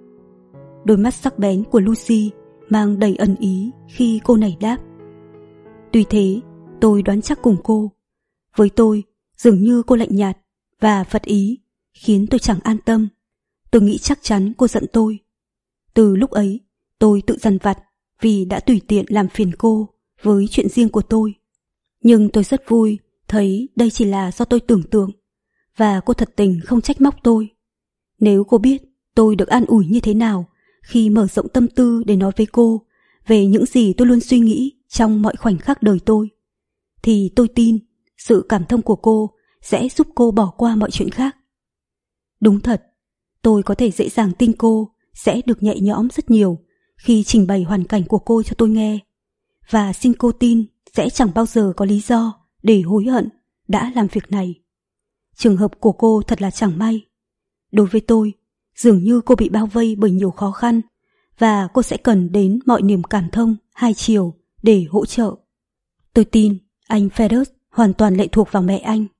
Đôi mắt sắc bén của Lucy mang đầy ẩn ý khi cô này đáp. Tuy thế, tôi đoán chắc cùng cô. Với tôi, dường như cô lạnh nhạt và phật ý, khiến tôi chẳng an tâm. Tôi nghĩ chắc chắn cô giận tôi. Từ lúc ấy, tôi tự dằn vặt vì đã tùy tiện làm phiền cô với chuyện riêng của tôi. Nhưng tôi rất vui thấy đây chỉ là do tôi tưởng tượng, và cô thật tình không trách móc tôi. Nếu cô biết tôi được an ủi như thế nào khi mở rộng tâm tư để nói với cô về những gì tôi luôn suy nghĩ trong mọi khoảnh khắc đời tôi, thì tôi tin sự cảm thông của cô sẽ giúp cô bỏ qua mọi chuyện khác. Đúng thật, tôi có thể dễ dàng tin cô sẽ được nhẹ nhõm rất nhiều khi trình bày hoàn cảnh của cô cho tôi nghe, và xin cô tin sẽ chẳng bao giờ có lý do để hối hận đã làm việc này. Trường hợp của cô thật là chẳng may. Đối với tôi, dường như cô bị bao vây bởi nhiều khó khăn, và cô sẽ cần đến mọi niềm cảm thông hai chiều để hỗ trợ. Tôi tin anh Fergus hoàn toàn lệ thuộc vào mẹ anh.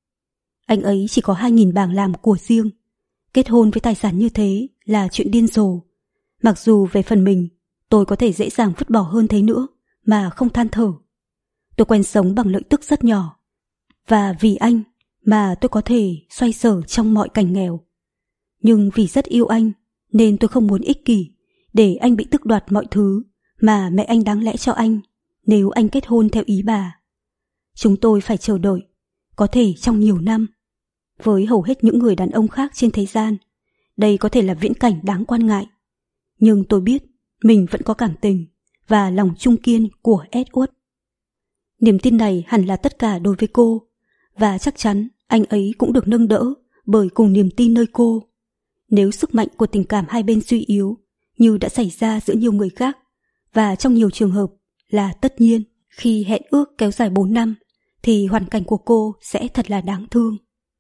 Anh ấy chỉ có hai nghìn bảng làm của riêng. Kết hôn với tài sản như thế là chuyện điên rồ. Mặc dù về phần mình, tôi có thể dễ dàng vứt bỏ hơn thế nữa mà không than thở. Tôi quen sống bằng lợi tức rất nhỏ, và vì anh mà tôi có thể xoay sở trong mọi cảnh nghèo. Nhưng vì rất yêu anh nên tôi không muốn ích kỷ để anh bị tước đoạt mọi thứ mà mẹ anh đáng lẽ cho anh nếu anh kết hôn theo ý bà. Chúng tôi phải chờ đợi, có thể trong nhiều năm. Với hầu hết những người đàn ông khác trên thế gian, đây có thể là viễn cảnh đáng quan ngại. Nhưng tôi biết mình vẫn có cảm tình và lòng trung kiên của Edward. Niềm tin này hẳn là tất cả đối với cô, và chắc chắn anh ấy cũng được nâng đỡ bởi cùng niềm tin nơi cô. Nếu sức mạnh của tình cảm hai bên suy yếu, như đã xảy ra giữa nhiều người khác, và trong nhiều trường hợp là tất nhiên khi hẹn ước kéo dài bốn năm, thì hoàn cảnh của cô sẽ thật là đáng thương.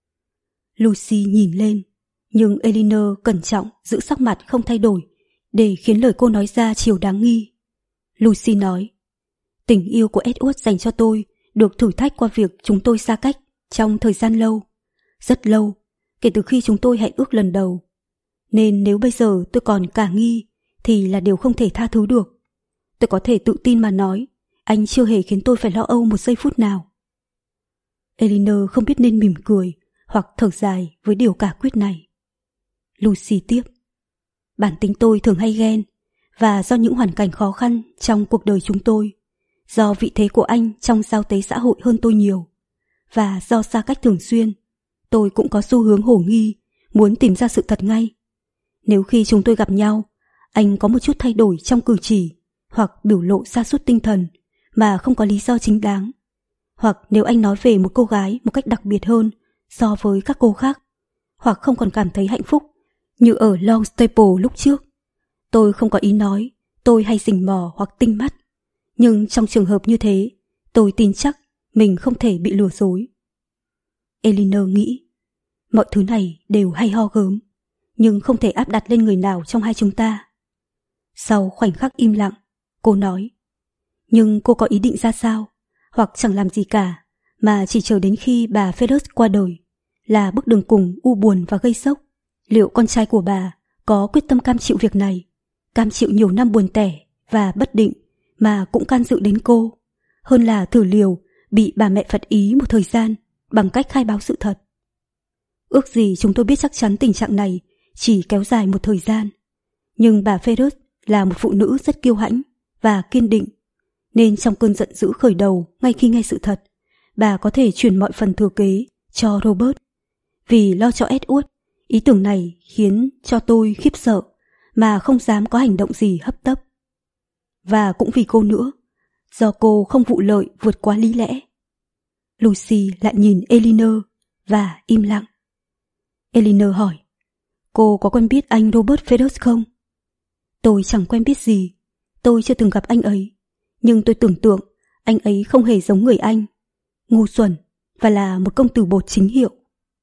Lucy nhìn lên, nhưng Elinor cẩn trọng giữ sắc mặt không thay đổi để khiến lời cô nói ra chiều đáng nghi. Lucy nói, tình yêu của Edward dành cho tôi được thử thách qua việc chúng tôi xa cách trong thời gian lâu, rất lâu, kể từ khi chúng tôi hẹn ước lần đầu. Nên nếu bây giờ tôi còn cả nghi thì là điều không thể tha thứ được. Tôi có thể tự tin mà nói, anh chưa hề khiến tôi phải lo âu một giây phút nào. Elinor không biết nên mỉm cười hoặc thở dài với điều cả quyết này. Lucy tiếp, bản tính tôi thường hay ghen, và do những hoàn cảnh khó khăn trong cuộc đời chúng tôi, do vị thế của anh trong giao tế xã hội hơn tôi nhiều, và do xa cách thường xuyên, tôi cũng có xu hướng hồ nghi, muốn tìm ra sự thật ngay. Nếu khi chúng tôi gặp nhau, anh có một chút thay đổi trong cử chỉ hoặc biểu lộ sa sút tinh thần mà không có lý do chính đáng, hoặc nếu anh nói về một cô gái một cách đặc biệt hơn so với các cô khác, hoặc không còn cảm thấy hạnh phúc như ở Long Staple lúc trước, tôi không có ý nói tôi hay rình mò hoặc tinh mắt, nhưng trong trường hợp như thế, tôi tin chắc mình không thể bị lừa dối. Elinor nghĩ, mọi thứ này đều hay ho gớm, nhưng không thể áp đặt lên người nào trong hai chúng ta. Sau khoảnh khắc im lặng, cô nói, nhưng cô có ý định ra sao, hoặc chẳng làm gì cả, mà chỉ chờ đến khi bà Ferris qua đời, là bước đường cùng u buồn và gây sốc. Liệu con trai của bà có quyết tâm cam chịu việc này, cam chịu nhiều năm buồn tẻ và bất định mà cũng can dự đến cô, hơn là thử liều bị bà mẹ phật ý một thời gian bằng cách khai báo sự thật. Ước gì chúng tôi biết chắc chắn tình trạng này chỉ kéo dài một thời gian, nhưng bà Ferris là một phụ nữ rất kiêu hãnh và kiên định, nên trong cơn giận dữ khởi đầu ngay khi nghe sự thật, bà có thể chuyển mọi phần thừa kế cho Robert. Vì lo cho Edward, ý tưởng này khiến cho tôi khiếp sợ mà không dám có hành động gì hấp tấp. Và cũng vì cô nữa, do cô không vụ lợi vượt quá lý lẽ. Lucy lại nhìn Elinor và im lặng. Elinor hỏi, cô có quen biết anh Robert Ferris không? Tôi chẳng quen biết gì, tôi chưa từng gặp anh ấy, nhưng tôi tưởng tượng anh ấy không hề giống người Anh, ngu xuẩn và là một công tử bột chính hiệu.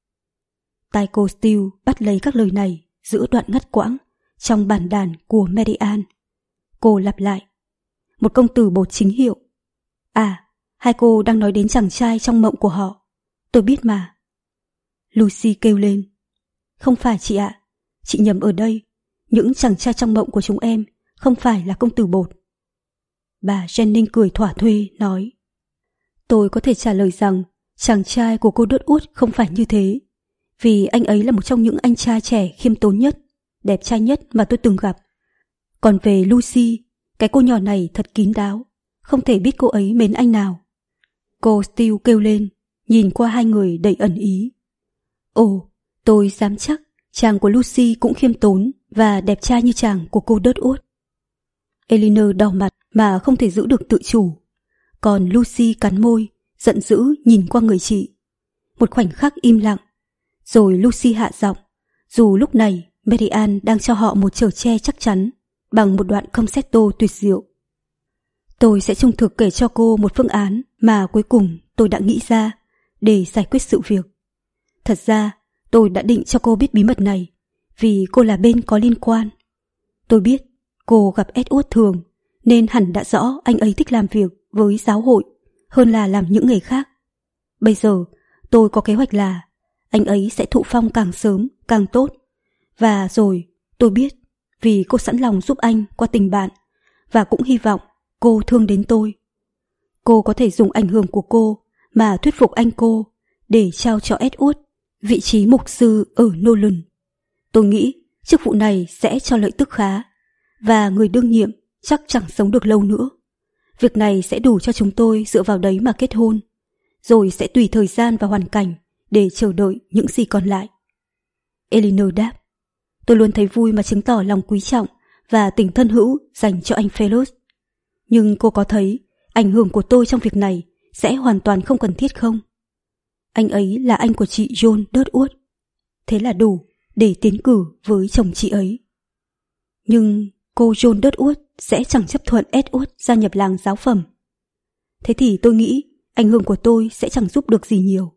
Tai cô Steele bắt lấy các lời này giữa đoạn ngắt quãng trong bản đàn của Mary Ann. Cô lặp lại, một công tử bột chính hiệu. À, hai cô đang nói đến chàng trai trong mộng của họ. Tôi biết mà. Lucy kêu lên. Không phải chị ạ, chị nhầm ở đây. Những chàng trai trong mộng của chúng em không phải là công tử bột. Bà Jennings cười thỏa thuê nói, tôi có thể trả lời rằng chàng trai của cô Dotwood không phải như thế, vì anh ấy là một trong những anh trai trẻ khiêm tốn nhất, đẹp trai nhất mà tôi từng gặp. Còn về Lucy, cái cô nhỏ này thật kín đáo, không thể biết cô ấy mến anh nào. Cô Steele kêu lên, nhìn qua hai người đầy ẩn ý. Ồ, tôi dám chắc chàng của Lucy cũng khiêm tốn và đẹp trai như chàng của cô Dotwood. Elinor đỏ mặt mà không thể giữ được tự chủ, còn Lucy cắn môi, giận dữ nhìn qua người chị. Một khoảnh khắc im lặng, rồi Lucy hạ giọng, dù lúc này Mary Ann đang cho họ một chở che chắc chắn bằng một đoạn concerto tuyệt diệu. Tôi sẽ trung thực kể cho cô một phương án mà cuối cùng tôi đã nghĩ ra để giải quyết sự việc. Thật ra, tôi đã định cho cô biết bí mật này vì cô là bên có liên quan. Tôi biết cô gặp Edward thường nên hẳn đã rõ anh ấy thích làm việc với giáo hội hơn là làm những nghề khác. Bây giờ, tôi có kế hoạch là anh ấy sẽ thụ phong càng sớm càng tốt. Và rồi tôi biết vì cô sẵn lòng giúp anh qua tình bạn và cũng hy vọng cô thương đến tôi. Cô có thể dùng ảnh hưởng của cô mà thuyết phục anh cô để trao cho Edward vị trí mục sư ở Nolan. Tôi nghĩ chức vụ này sẽ cho lợi tức khá và người đương nhiệm chắc chẳng sống được lâu nữa. Việc này sẽ đủ cho chúng tôi dựa vào đấy mà kết hôn, rồi sẽ tùy thời gian và hoàn cảnh để chờ đợi những gì còn lại. Elinor đáp, tôi luôn thấy vui mà chứng tỏ lòng quý trọng và tình thân hữu dành cho anh Ferris. Nhưng cô có thấy ảnh hưởng của tôi trong việc này sẽ hoàn toàn không cần thiết không? Anh ấy là anh của chị John Dotwood. Thế là đủ để tiến cử với chồng chị ấy. Nhưng cô John Dotwood sẽ chẳng chấp thuận Edward gia nhập làng giáo phẩm. Thế thì tôi nghĩ ảnh hưởng của tôi sẽ chẳng giúp được gì nhiều.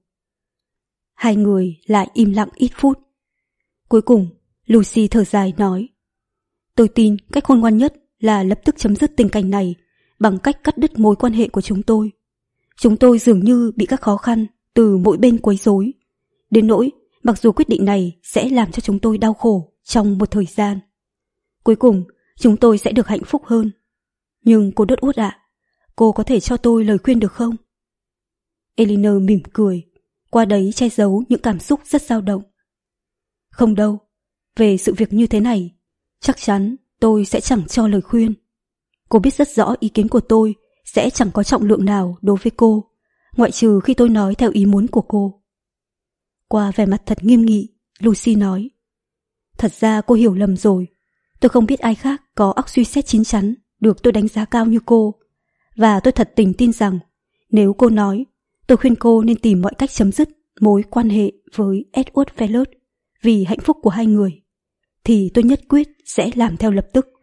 Hai người lại im lặng ít phút. Cuối cùng, Lucy thở dài nói, tôi tin cách khôn ngoan nhất là lập tức chấm dứt tình cảnh này bằng cách cắt đứt mối quan hệ của chúng tôi. Chúng tôi dường như bị các khó khăn từ mỗi bên quấy rối, đến nỗi mặc dù quyết định này sẽ làm cho chúng tôi đau khổ trong một thời gian, cuối cùng chúng tôi sẽ được hạnh phúc hơn. Nhưng cô Dotwood ạ, cô có thể cho tôi lời khuyên được không? Elinor mỉm cười, qua đấy che giấu những cảm xúc rất dao động. Không đâu, về sự việc như thế này, Chắc chắn tôi sẽ chẳng cho lời khuyên. Cô biết rất rõ ý kiến của tôi sẽ chẳng có trọng lượng nào đối với cô, ngoại trừ khi tôi nói theo ý muốn của cô. Qua vẻ mặt thật nghiêm nghị, Lucy nói: Thật ra cô hiểu lầm rồi. Tôi không biết ai khác có óc suy xét chín chắn được tôi đánh giá cao như cô. Và tôi thật tình tin rằng nếu cô nói tôi khuyên cô nên tìm mọi cách chấm dứt mối quan hệ với Edward Ferrers vì hạnh phúc của hai người, thì tôi nhất quyết sẽ làm theo lập tức.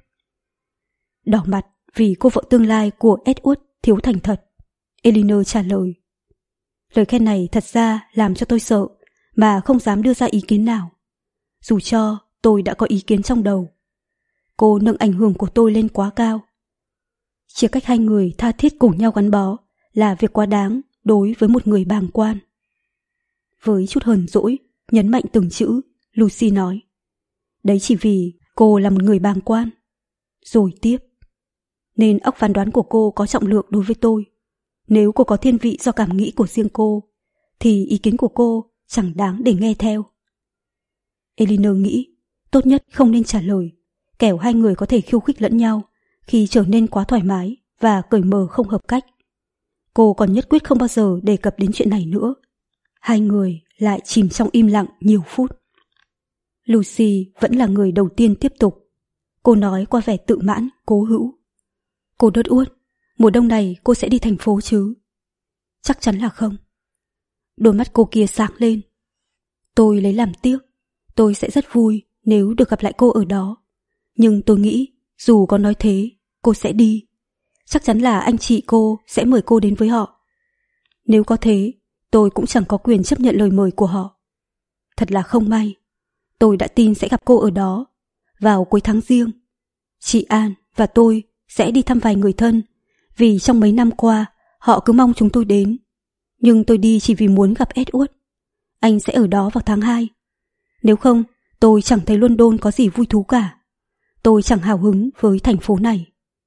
Đỏ mặt vì cô vợ tương lai của Edward thiếu thành thật, Elinor trả lời. Lời khen này thật ra làm cho tôi sợ mà không dám đưa ra ý kiến nào, dù cho tôi đã có ý kiến trong đầu. Cô nâng ảnh hưởng của tôi lên quá cao. Chia cách hai người tha thiết cùng nhau gắn bó là việc quá đáng đối với một người bàng quan. Với chút hờn dỗi, nhấn mạnh từng chữ, Lucy nói: Đấy chỉ vì cô là một người bàng quan. Rồi tiếp: Nên óc phán đoán của cô có trọng lượng đối với tôi. Nếu cô có thiên vị do cảm nghĩ của riêng cô, thì ý kiến của cô chẳng đáng để nghe theo. Elinor nghĩ tốt nhất không nên trả lời, kẻo hai người có thể khiêu khích lẫn nhau khi trở nên quá thoải mái và cởi mở không hợp cách. Cô còn nhất quyết không bao giờ đề cập đến chuyện này nữa. Hai người lại chìm trong im lặng nhiều phút. Lucy vẫn là người đầu tiên tiếp tục. Cô nói qua vẻ tự mãn, cố hữu: Cô Đốt Uốt, mùa đông này cô sẽ đi thành phố chứ? Chắc chắn là không. Đôi mắt cô kia sáng lên. Tôi lấy làm tiếc. Tôi sẽ rất vui nếu được gặp lại cô ở đó. Nhưng tôi nghĩ dù có nói thế, cô sẽ đi. Chắc chắn là anh chị cô sẽ mời cô đến với họ. Nếu có thế, tôi cũng chẳng có quyền chấp nhận lời mời của họ. Thật là không may. Tôi đã tin sẽ gặp cô ở đó vào cuối tháng Giêng. Chị An và tôi sẽ đi thăm vài người thân, vì trong mấy năm qua họ cứ mong chúng tôi đến. Nhưng tôi đi chỉ vì muốn gặp Edward. Anh sẽ ở đó vào tháng hai. Nếu không, tôi chẳng thấy London có gì vui thú cả. Tôi chẳng hào hứng với thành phố này.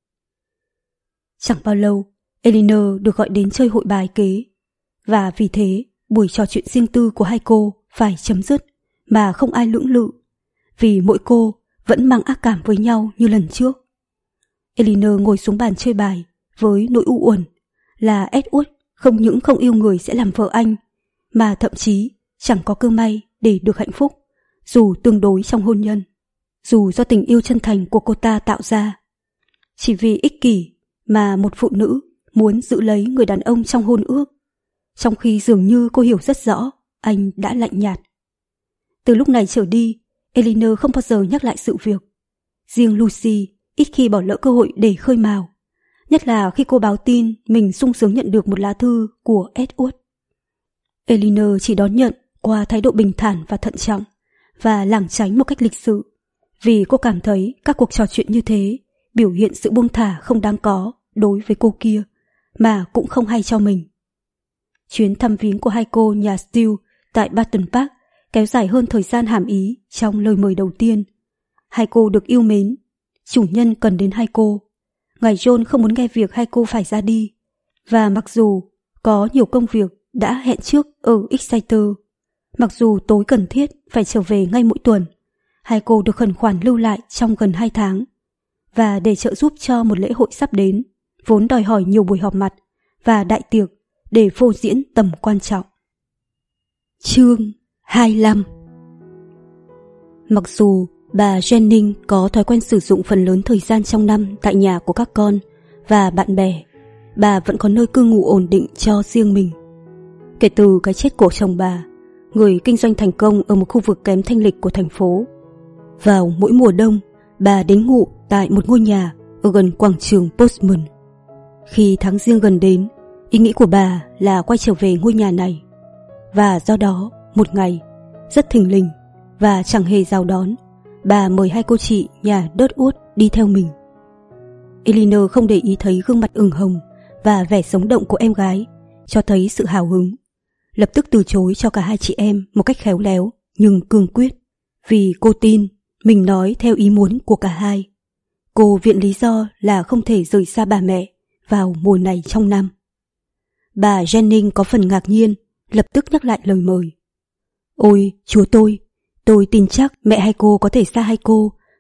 Chẳng bao lâu, Elinor được gọi đến chơi hội bài kế. Và vì thế, buổi trò chuyện riêng tư của hai cô phải chấm dứt mà không ai lưỡng lự, vì mỗi cô vẫn mang ác cảm với nhau như lần trước. Elinor ngồi xuống bàn chơi bài với nỗi u uẩn là Edward không những không yêu người sẽ làm vợ anh, mà thậm chí chẳng có cơ may để được hạnh phúc, dù tương đối trong hôn nhân, dù do tình yêu chân thành của cô ta tạo ra. Chỉ vì ích kỷ mà một phụ nữ muốn giữ lấy người đàn ông trong hôn ước, trong khi dường như cô hiểu rất rõ anh đã lạnh nhạt. Từ lúc này trở đi, Elinor không bao giờ nhắc lại sự việc. Riêng Lucy ít khi bỏ lỡ cơ hội để khơi mào, nhất là khi cô báo tin mình sung sướng nhận được một lá thư của Edward. Elinor chỉ đón nhận qua thái độ bình thản và thận trọng, và lảng tránh một cách lịch sự, vì cô cảm thấy các cuộc trò chuyện như thế biểu hiện sự buông thả không đáng có đối với cô kia, mà cũng không hay cho mình. Chuyến thăm viếng của hai cô nhà Steele tại Barton Park kéo dài hơn thời gian hàm ý trong lời mời đầu tiên. Hai cô được yêu mến, chủ nhân cần đến hai cô. Ngài John không muốn nghe việc hai cô phải ra đi, và mặc dù có nhiều công việc đã hẹn trước ở Exeter, mặc dù tối cần thiết phải trở về ngay mỗi tuần, hai cô được khẩn khoản lưu lại trong gần hai tháng, và để trợ giúp cho một lễ hội sắp đến, vốn đòi hỏi nhiều buổi họp mặt và đại tiệc để phô diễn tầm quan trọng. Chương hai mươi lăm. Mặc dù bà Jennings có thói quen sử dụng phần lớn thời gian trong năm tại nhà của các con và bạn bè, bà vẫn có nơi cư ngụ ổn định cho riêng mình. Kể từ cái chết của chồng bà, người kinh doanh thành công ở một khu vực kém thanh lịch của thành phố, vào mỗi mùa đông, bà đến ngụ tại một ngôi nhà ở gần quảng trường Postman. Khi tháng Giêng gần đến, ý nghĩ của bà là quay trở về ngôi nhà này. Và do đó, một ngày, rất thình lình và chẳng hề chào đón, bà mời hai cô chị nhà Dudwood đi theo mình. Elinor không để ý thấy gương mặt ửng hồng và vẻ sống động của em gái, cho thấy sự hào hứng. Lập tức từ chối cho cả hai chị em một cách khéo léo nhưng cương quyết, vì cô tin mình nói theo ý muốn của cả hai. Cô viện lý do là không thể rời xa bà mẹ vào mùa này trong năm. Bà Jennings có phần ngạc nhiên, lập tức nhắc lại lời mời. Ôi, chúa tôi, tôi tin chắc mẹ hai cô có thể xa hai cô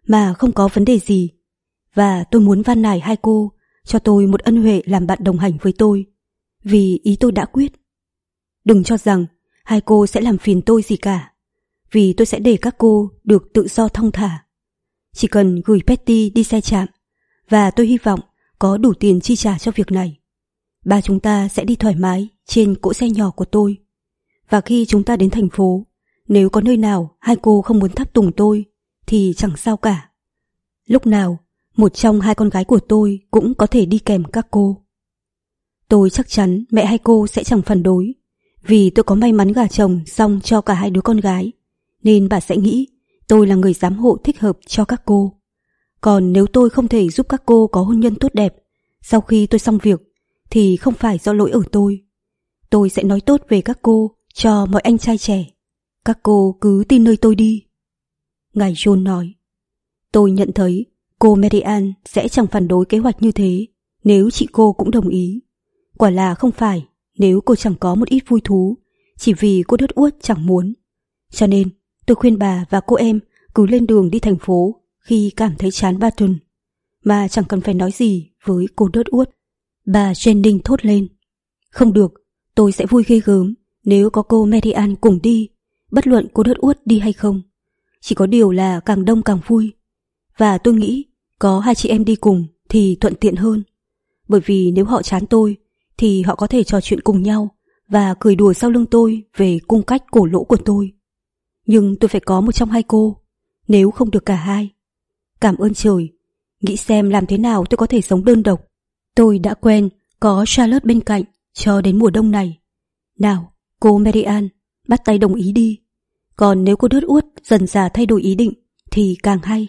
mà không có vấn đề gì. Và tôi muốn van nài hai cô cho tôi một ân huệ làm bạn đồng hành với tôi, vì ý tôi đã quyết. Đừng cho rằng hai cô sẽ làm phiền tôi gì cả, vì tôi sẽ để các cô được tự do thong thả. Chỉ cần gửi Patty đi xe trạm, và tôi hy vọng có đủ tiền chi trả cho việc này. Ba chúng ta sẽ đi thoải mái trên cỗ xe nhỏ của tôi. Và khi chúng ta đến thành phố, nếu có nơi nào hai cô không muốn tháp tùng tôi thì chẳng sao cả. Lúc nào một trong hai con gái của tôi cũng có thể đi kèm các cô. Tôi chắc chắn mẹ hai cô sẽ chẳng phản đối, vì tôi có may mắn gả chồng xong cho cả hai đứa con gái, nên bà sẽ nghĩ tôi là người giám hộ thích hợp cho các cô. Còn nếu tôi không thể giúp các cô có hôn nhân tốt đẹp sau khi tôi xong việc, thì không phải do lỗi ở tôi. Tôi sẽ nói tốt về các cô cho mọi anh trai trẻ. Các cô cứ tin nơi tôi đi. Ngài John nói. Tôi nhận thấy cô Mary Ann sẽ chẳng phản đối kế hoạch như thế nếu chị cô cũng đồng ý. Quả là không phải nếu cô chẳng có một ít vui thú chỉ vì cô đớt uất chẳng muốn. Cho nên tôi khuyên bà và cô em cứ lên đường đi thành phố khi cảm thấy chán Barton, mà chẳng cần phải nói gì với cô đớt uất. Bà Jennings thốt lên. Không được, tôi sẽ vui ghê gớm nếu có cô Mary Ann cùng đi, bất luận cô đớt uất đi hay không. Chỉ có điều là càng đông càng vui. Và tôi nghĩ có hai chị em đi cùng thì thuận tiện hơn. Bởi vì nếu họ chán tôi thì họ có thể trò chuyện cùng nhau và cười đùa sau lưng tôi về cung cách cổ lỗ của tôi. Nhưng tôi phải có một trong hai cô, nếu không được cả hai. Cảm ơn trời, nghĩ xem làm thế nào tôi có thể sống đơn độc. Tôi đã quen có Charlotte bên cạnh cho đến mùa đông này. Nào, cô Mary Ann, bắt tay đồng ý đi. Còn nếu cô đớt uất dần dà thay đổi ý định thì càng hay.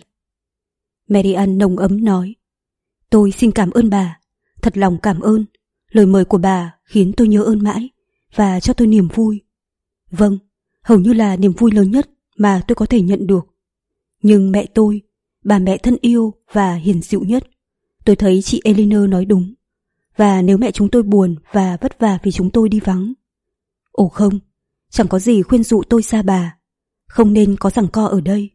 Mary Ann nồng ấm nói. Tôi xin cảm ơn bà, thật lòng cảm ơn. Lời mời của bà khiến tôi nhớ ơn mãi và cho tôi niềm vui. Vâng, hầu như là niềm vui lớn nhất mà tôi có thể nhận được. Nhưng mẹ tôi, bà mẹ thân yêu và hiền dịu nhất, tôi thấy chị Eleanor nói đúng. Và nếu mẹ chúng tôi buồn và vất vả vì chúng tôi đi vắng. Ồ không, chẳng có gì khuyên dụ tôi xa bà. Không nên có giằng co ở đây.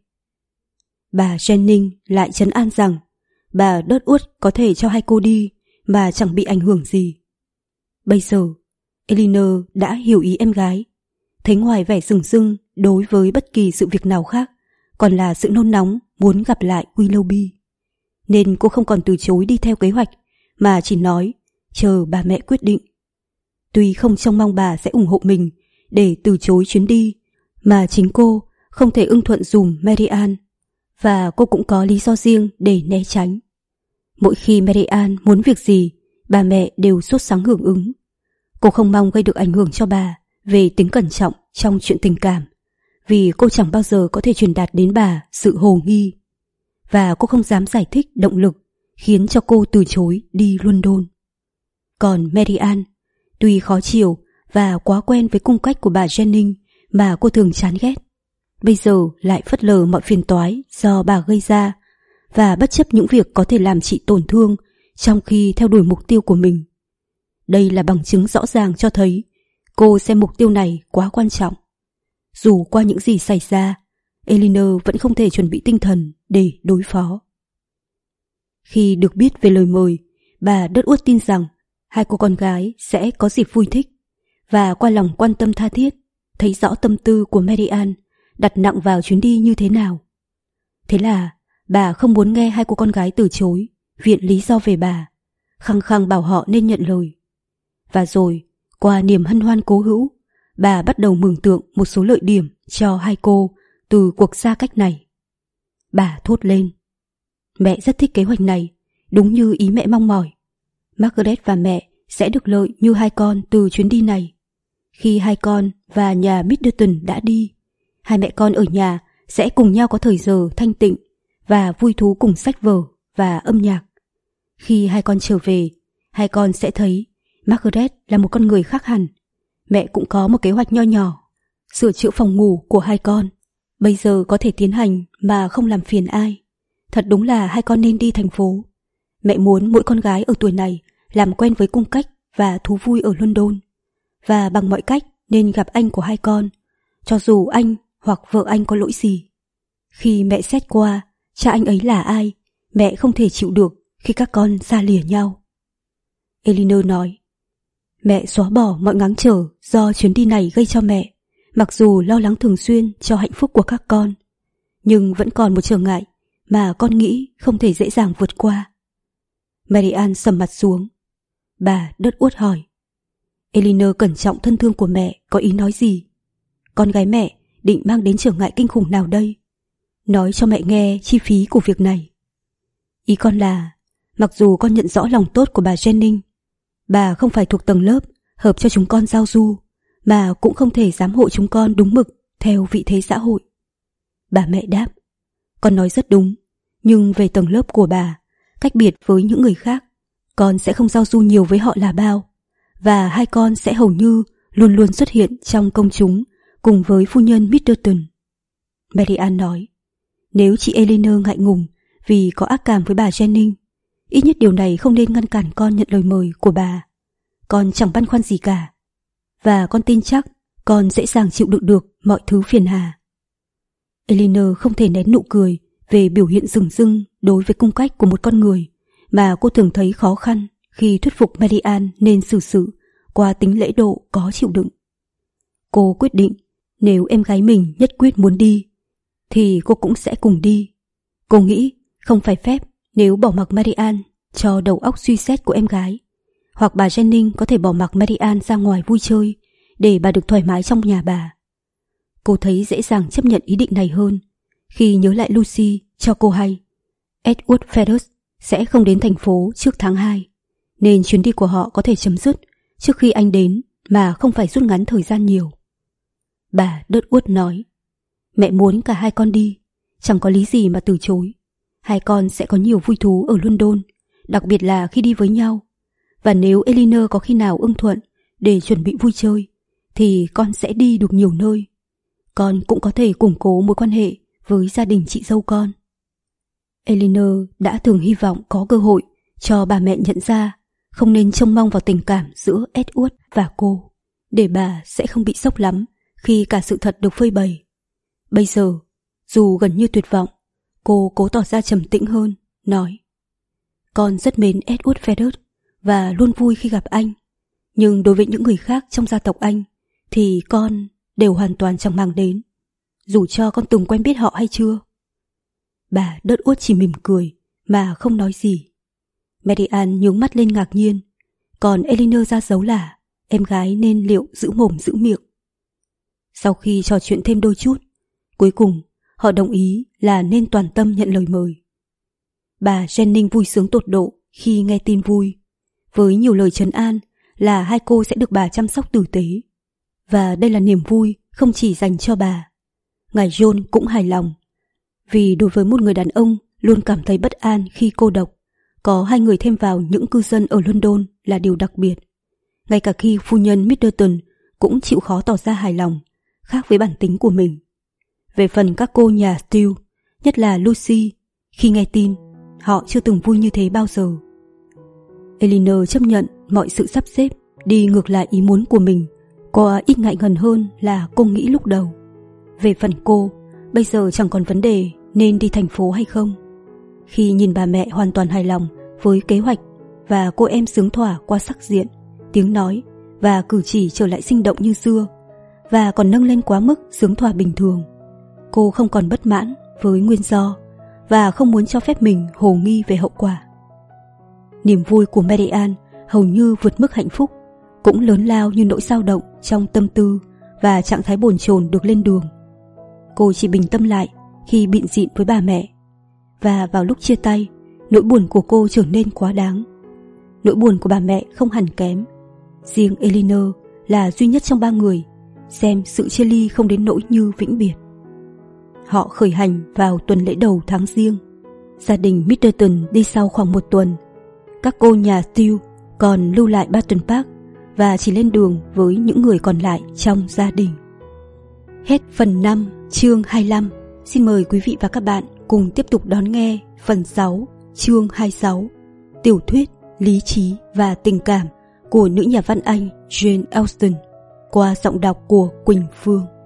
Bà Jennings lại trấn an rằng bà đớt uất có thể cho hai cô đi mà chẳng bị ảnh hưởng gì. Bây giờ, Eleanor đã hiểu ý em gái. Thấy ngoài vẻ rừng rưng đối với bất kỳ sự việc nào khác, còn là sự nôn nóng muốn gặp lại Willoughby. Nên cô không còn từ chối đi theo kế hoạch, mà chỉ nói chờ bà mẹ quyết định. Tuy không trông mong bà sẽ ủng hộ mình để từ chối chuyến đi, mà chính cô không thể ưng thuận dùm Mary Ann, và cô cũng có lý do riêng để né tránh. Mỗi khi Mary Ann muốn việc gì, bà mẹ đều sốt sắng hưởng ứng. Cô không mong gây được ảnh hưởng cho bà về tính cẩn trọng trong chuyện tình cảm, vì cô chẳng bao giờ có thể truyền đạt đến bà sự hồ nghi. Và cô không dám giải thích động lực khiến cho cô từ chối đi London. Còn Mary Ann, tuy khó chịu và quá quen với cung cách của bà Jennings mà cô thường chán ghét, bây giờ lại phớt lờ mọi phiền toái do bà gây ra và bất chấp những việc có thể làm chị tổn thương trong khi theo đuổi mục tiêu của mình. Đây là bằng chứng rõ ràng cho thấy cô xem mục tiêu này quá quan trọng. Dù qua những gì xảy ra, Eleanor vẫn không thể chuẩn bị tinh thần để đối phó. Khi được biết về lời mời, bà đớt uất tin rằng hai cô con gái sẽ có dịp vui thích, và qua lòng quan tâm tha thiết, thấy rõ tâm tư của Mary Ann đặt nặng vào chuyến đi như thế nào. Thế là bà không muốn nghe hai cô con gái từ chối, viện lý do về bà, khăng khăng bảo họ nên nhận lời. Và rồi, qua niềm hân hoan cố hữu, bà bắt đầu mường tượng một số lợi điểm cho hai cô từ cuộc xa cách này. Bà thốt lên. Mẹ rất thích kế hoạch này, đúng như ý mẹ mong mỏi. Margaret và mẹ sẽ được lợi như hai con từ chuyến đi này. Khi hai con và nhà Middleton đã đi, hai mẹ con ở nhà sẽ cùng nhau có thời giờ thanh tịnh và vui thú cùng sách vở và âm nhạc. Khi hai con trở về, hai con sẽ thấy Margaret là một con người khác hẳn. Mẹ cũng có một kế hoạch nho nhỏ, sửa chữa phòng ngủ của hai con. Bây giờ có thể tiến hành mà không làm phiền ai. Thật đúng là hai con nên đi thành phố. Mẹ muốn mỗi con gái ở tuổi này làm quen với cung cách và thú vui ở London. Và bằng mọi cách nên gặp anh của hai con, cho dù anh hoặc vợ anh có lỗi gì. Khi mẹ xét qua, Cha anh ấy là ai? Mẹ không thể chịu được khi các con xa lìa nhau. Elinor nói, mẹ xóa bỏ mọi ngáng trở do chuyến đi này gây cho mẹ, mặc dù lo lắng thường xuyên cho hạnh phúc của các con, nhưng vẫn còn một trở ngại mà con nghĩ không thể dễ dàng vượt qua. Marianne sầm mặt xuống. Bà đớt uốt hỏi. Elinor cẩn trọng thân thương của mẹ có ý nói gì? Con gái mẹ định mang đến trở ngại kinh khủng nào đây? Nói cho mẹ nghe chi phí của việc này. Ý con là, mặc dù con nhận rõ lòng tốt của bà Jennings, bà không phải thuộc tầng lớp hợp cho chúng con giao du, mà cũng không thể giám hộ chúng con đúng mực theo vị thế xã hội. Bà mẹ đáp, con nói rất đúng, nhưng về tầng lớp của bà, cách biệt với những người khác, con sẽ không giao du nhiều với họ là bao, và hai con sẽ hầu như luôn luôn xuất hiện trong công chúng cùng với phu nhân Middleton. Marianne nói, nếu chị Elinor ngại ngùng vì có ác cảm với bà Jennings, ít nhất điều này không nên ngăn cản con nhận lời mời của bà. Con chẳng băn khoăn gì cả, và con tin chắc con dễ dàng chịu đựng được mọi thứ phiền hà. Elinor không thể nén nụ cười về biểu hiện rừng rưng đối với cung cách của một con người mà cô thường thấy khó khăn khi thuyết phục Marianne nên xử sự qua tính lễ độ có chịu đựng. Cô quyết định nếu em gái mình nhất quyết muốn đi thì cô cũng sẽ cùng đi. Cô nghĩ không phải phép nếu bỏ mặc Marianne cho đầu óc suy xét của em gái, hoặc bà Jennings có thể bỏ mặc Marianne ra ngoài vui chơi để bà được thoải mái trong nhà bà. Cô thấy dễ dàng chấp nhận ý định này hơn khi nhớ lại Lucy cho cô hay Edward Ferrars sẽ không đến thành phố trước tháng hai, nên chuyến đi của họ có thể chấm dứt trước khi anh đến mà không phải rút ngắn thời gian nhiều. Bà đớt uốt nói, mẹ muốn cả hai con đi, chẳng có lý gì mà từ chối. Hai con sẽ có nhiều vui thú ở London, đặc biệt là khi đi với nhau. Và nếu Elinor có khi nào ưng thuận để chuẩn bị vui chơi, thì con sẽ đi được nhiều nơi. Con cũng có thể củng cố mối quan hệ với gia đình chị dâu con. Elinor đã từng hy vọng có cơ hội cho bà mẹ nhận ra không nên trông mong vào tình cảm giữa Edward và cô, để bà sẽ không bị sốc lắm khi cả sự thật được phơi bày. Bây giờ, dù gần như tuyệt vọng, cô cố tỏ ra trầm tĩnh hơn, nói, con rất mến Edward Ferrars và luôn vui khi gặp anh, nhưng đối với những người khác trong gia tộc anh thì con đều hoàn toàn chẳng màng đến, dù cho con từng quen biết họ hay chưa. Bà đớt uốt chỉ mỉm cười mà không nói gì. Marianne nhướng mắt lên ngạc nhiên, còn Elinor ra dấu là em gái nên liệu giữ mồm giữ miệng. Sau khi trò chuyện thêm đôi chút, cuối cùng họ đồng ý là nên toàn tâm nhận lời mời. Bà Jennings vui sướng tột độ khi nghe tin vui, với nhiều lời trấn an là hai cô sẽ được bà chăm sóc tử tế. Và đây là niềm vui không chỉ dành cho bà. Ngài John cũng hài lòng, vì đối với một người đàn ông luôn cảm thấy bất an khi cô độc, có hai người thêm vào những cư dân ở London là điều đặc biệt. Ngay cả khi phu nhân Middleton cũng chịu khó tỏ ra hài lòng, khác với bản tính của mình. Về phần các cô nhà Steele, nhất là Lucy, khi nghe tin, họ chưa từng vui như thế bao giờ. Elinor chấp nhận mọi sự sắp xếp đi ngược lại ý muốn của mình, có ít ngại ngần hơn là cô nghĩ lúc đầu. Về phần cô, bây giờ chẳng còn vấn đề nên đi thành phố hay không. Khi nhìn bà mẹ hoàn toàn hài lòng với kế hoạch và cô em sướng thỏa qua sắc diện, tiếng nói và cử chỉ trở lại sinh động như xưa, và còn nâng lên quá mức sướng thỏa bình thường, cô không còn bất mãn với nguyên do và không muốn cho phép mình hồ nghi về hậu quả. Niềm vui của Marianne hầu như vượt mức hạnh phúc, cũng lớn lao như nỗi dao động trong tâm tư và trạng thái bồn chồn được lên đường. Cô chỉ bình tâm lại khi bịn dịn với bà mẹ, và vào lúc chia tay, nỗi buồn của cô trở nên quá đáng. Nỗi buồn của bà mẹ không hẳn kém. Riêng Elinor là duy nhất trong ba người xem sự chia ly không đến nỗi như vĩnh biệt. Họ khởi hành vào tuần lễ đầu tháng Giêng. Gia đình Middleton đi sau khoảng một tuần. Các cô nhà Steele còn lưu lại Barton Park và chỉ lên đường với những người còn lại trong gia đình. Hết phần năm, chương hai mươi lăm. Xin mời quý vị và các bạn cùng tiếp tục đón nghe phần sáu, chương hai mươi sáu. Tiểu thuyết Lý trí và tình cảm của nữ nhà văn Anh Jane Austen qua giọng đọc của Quỳnh Phương.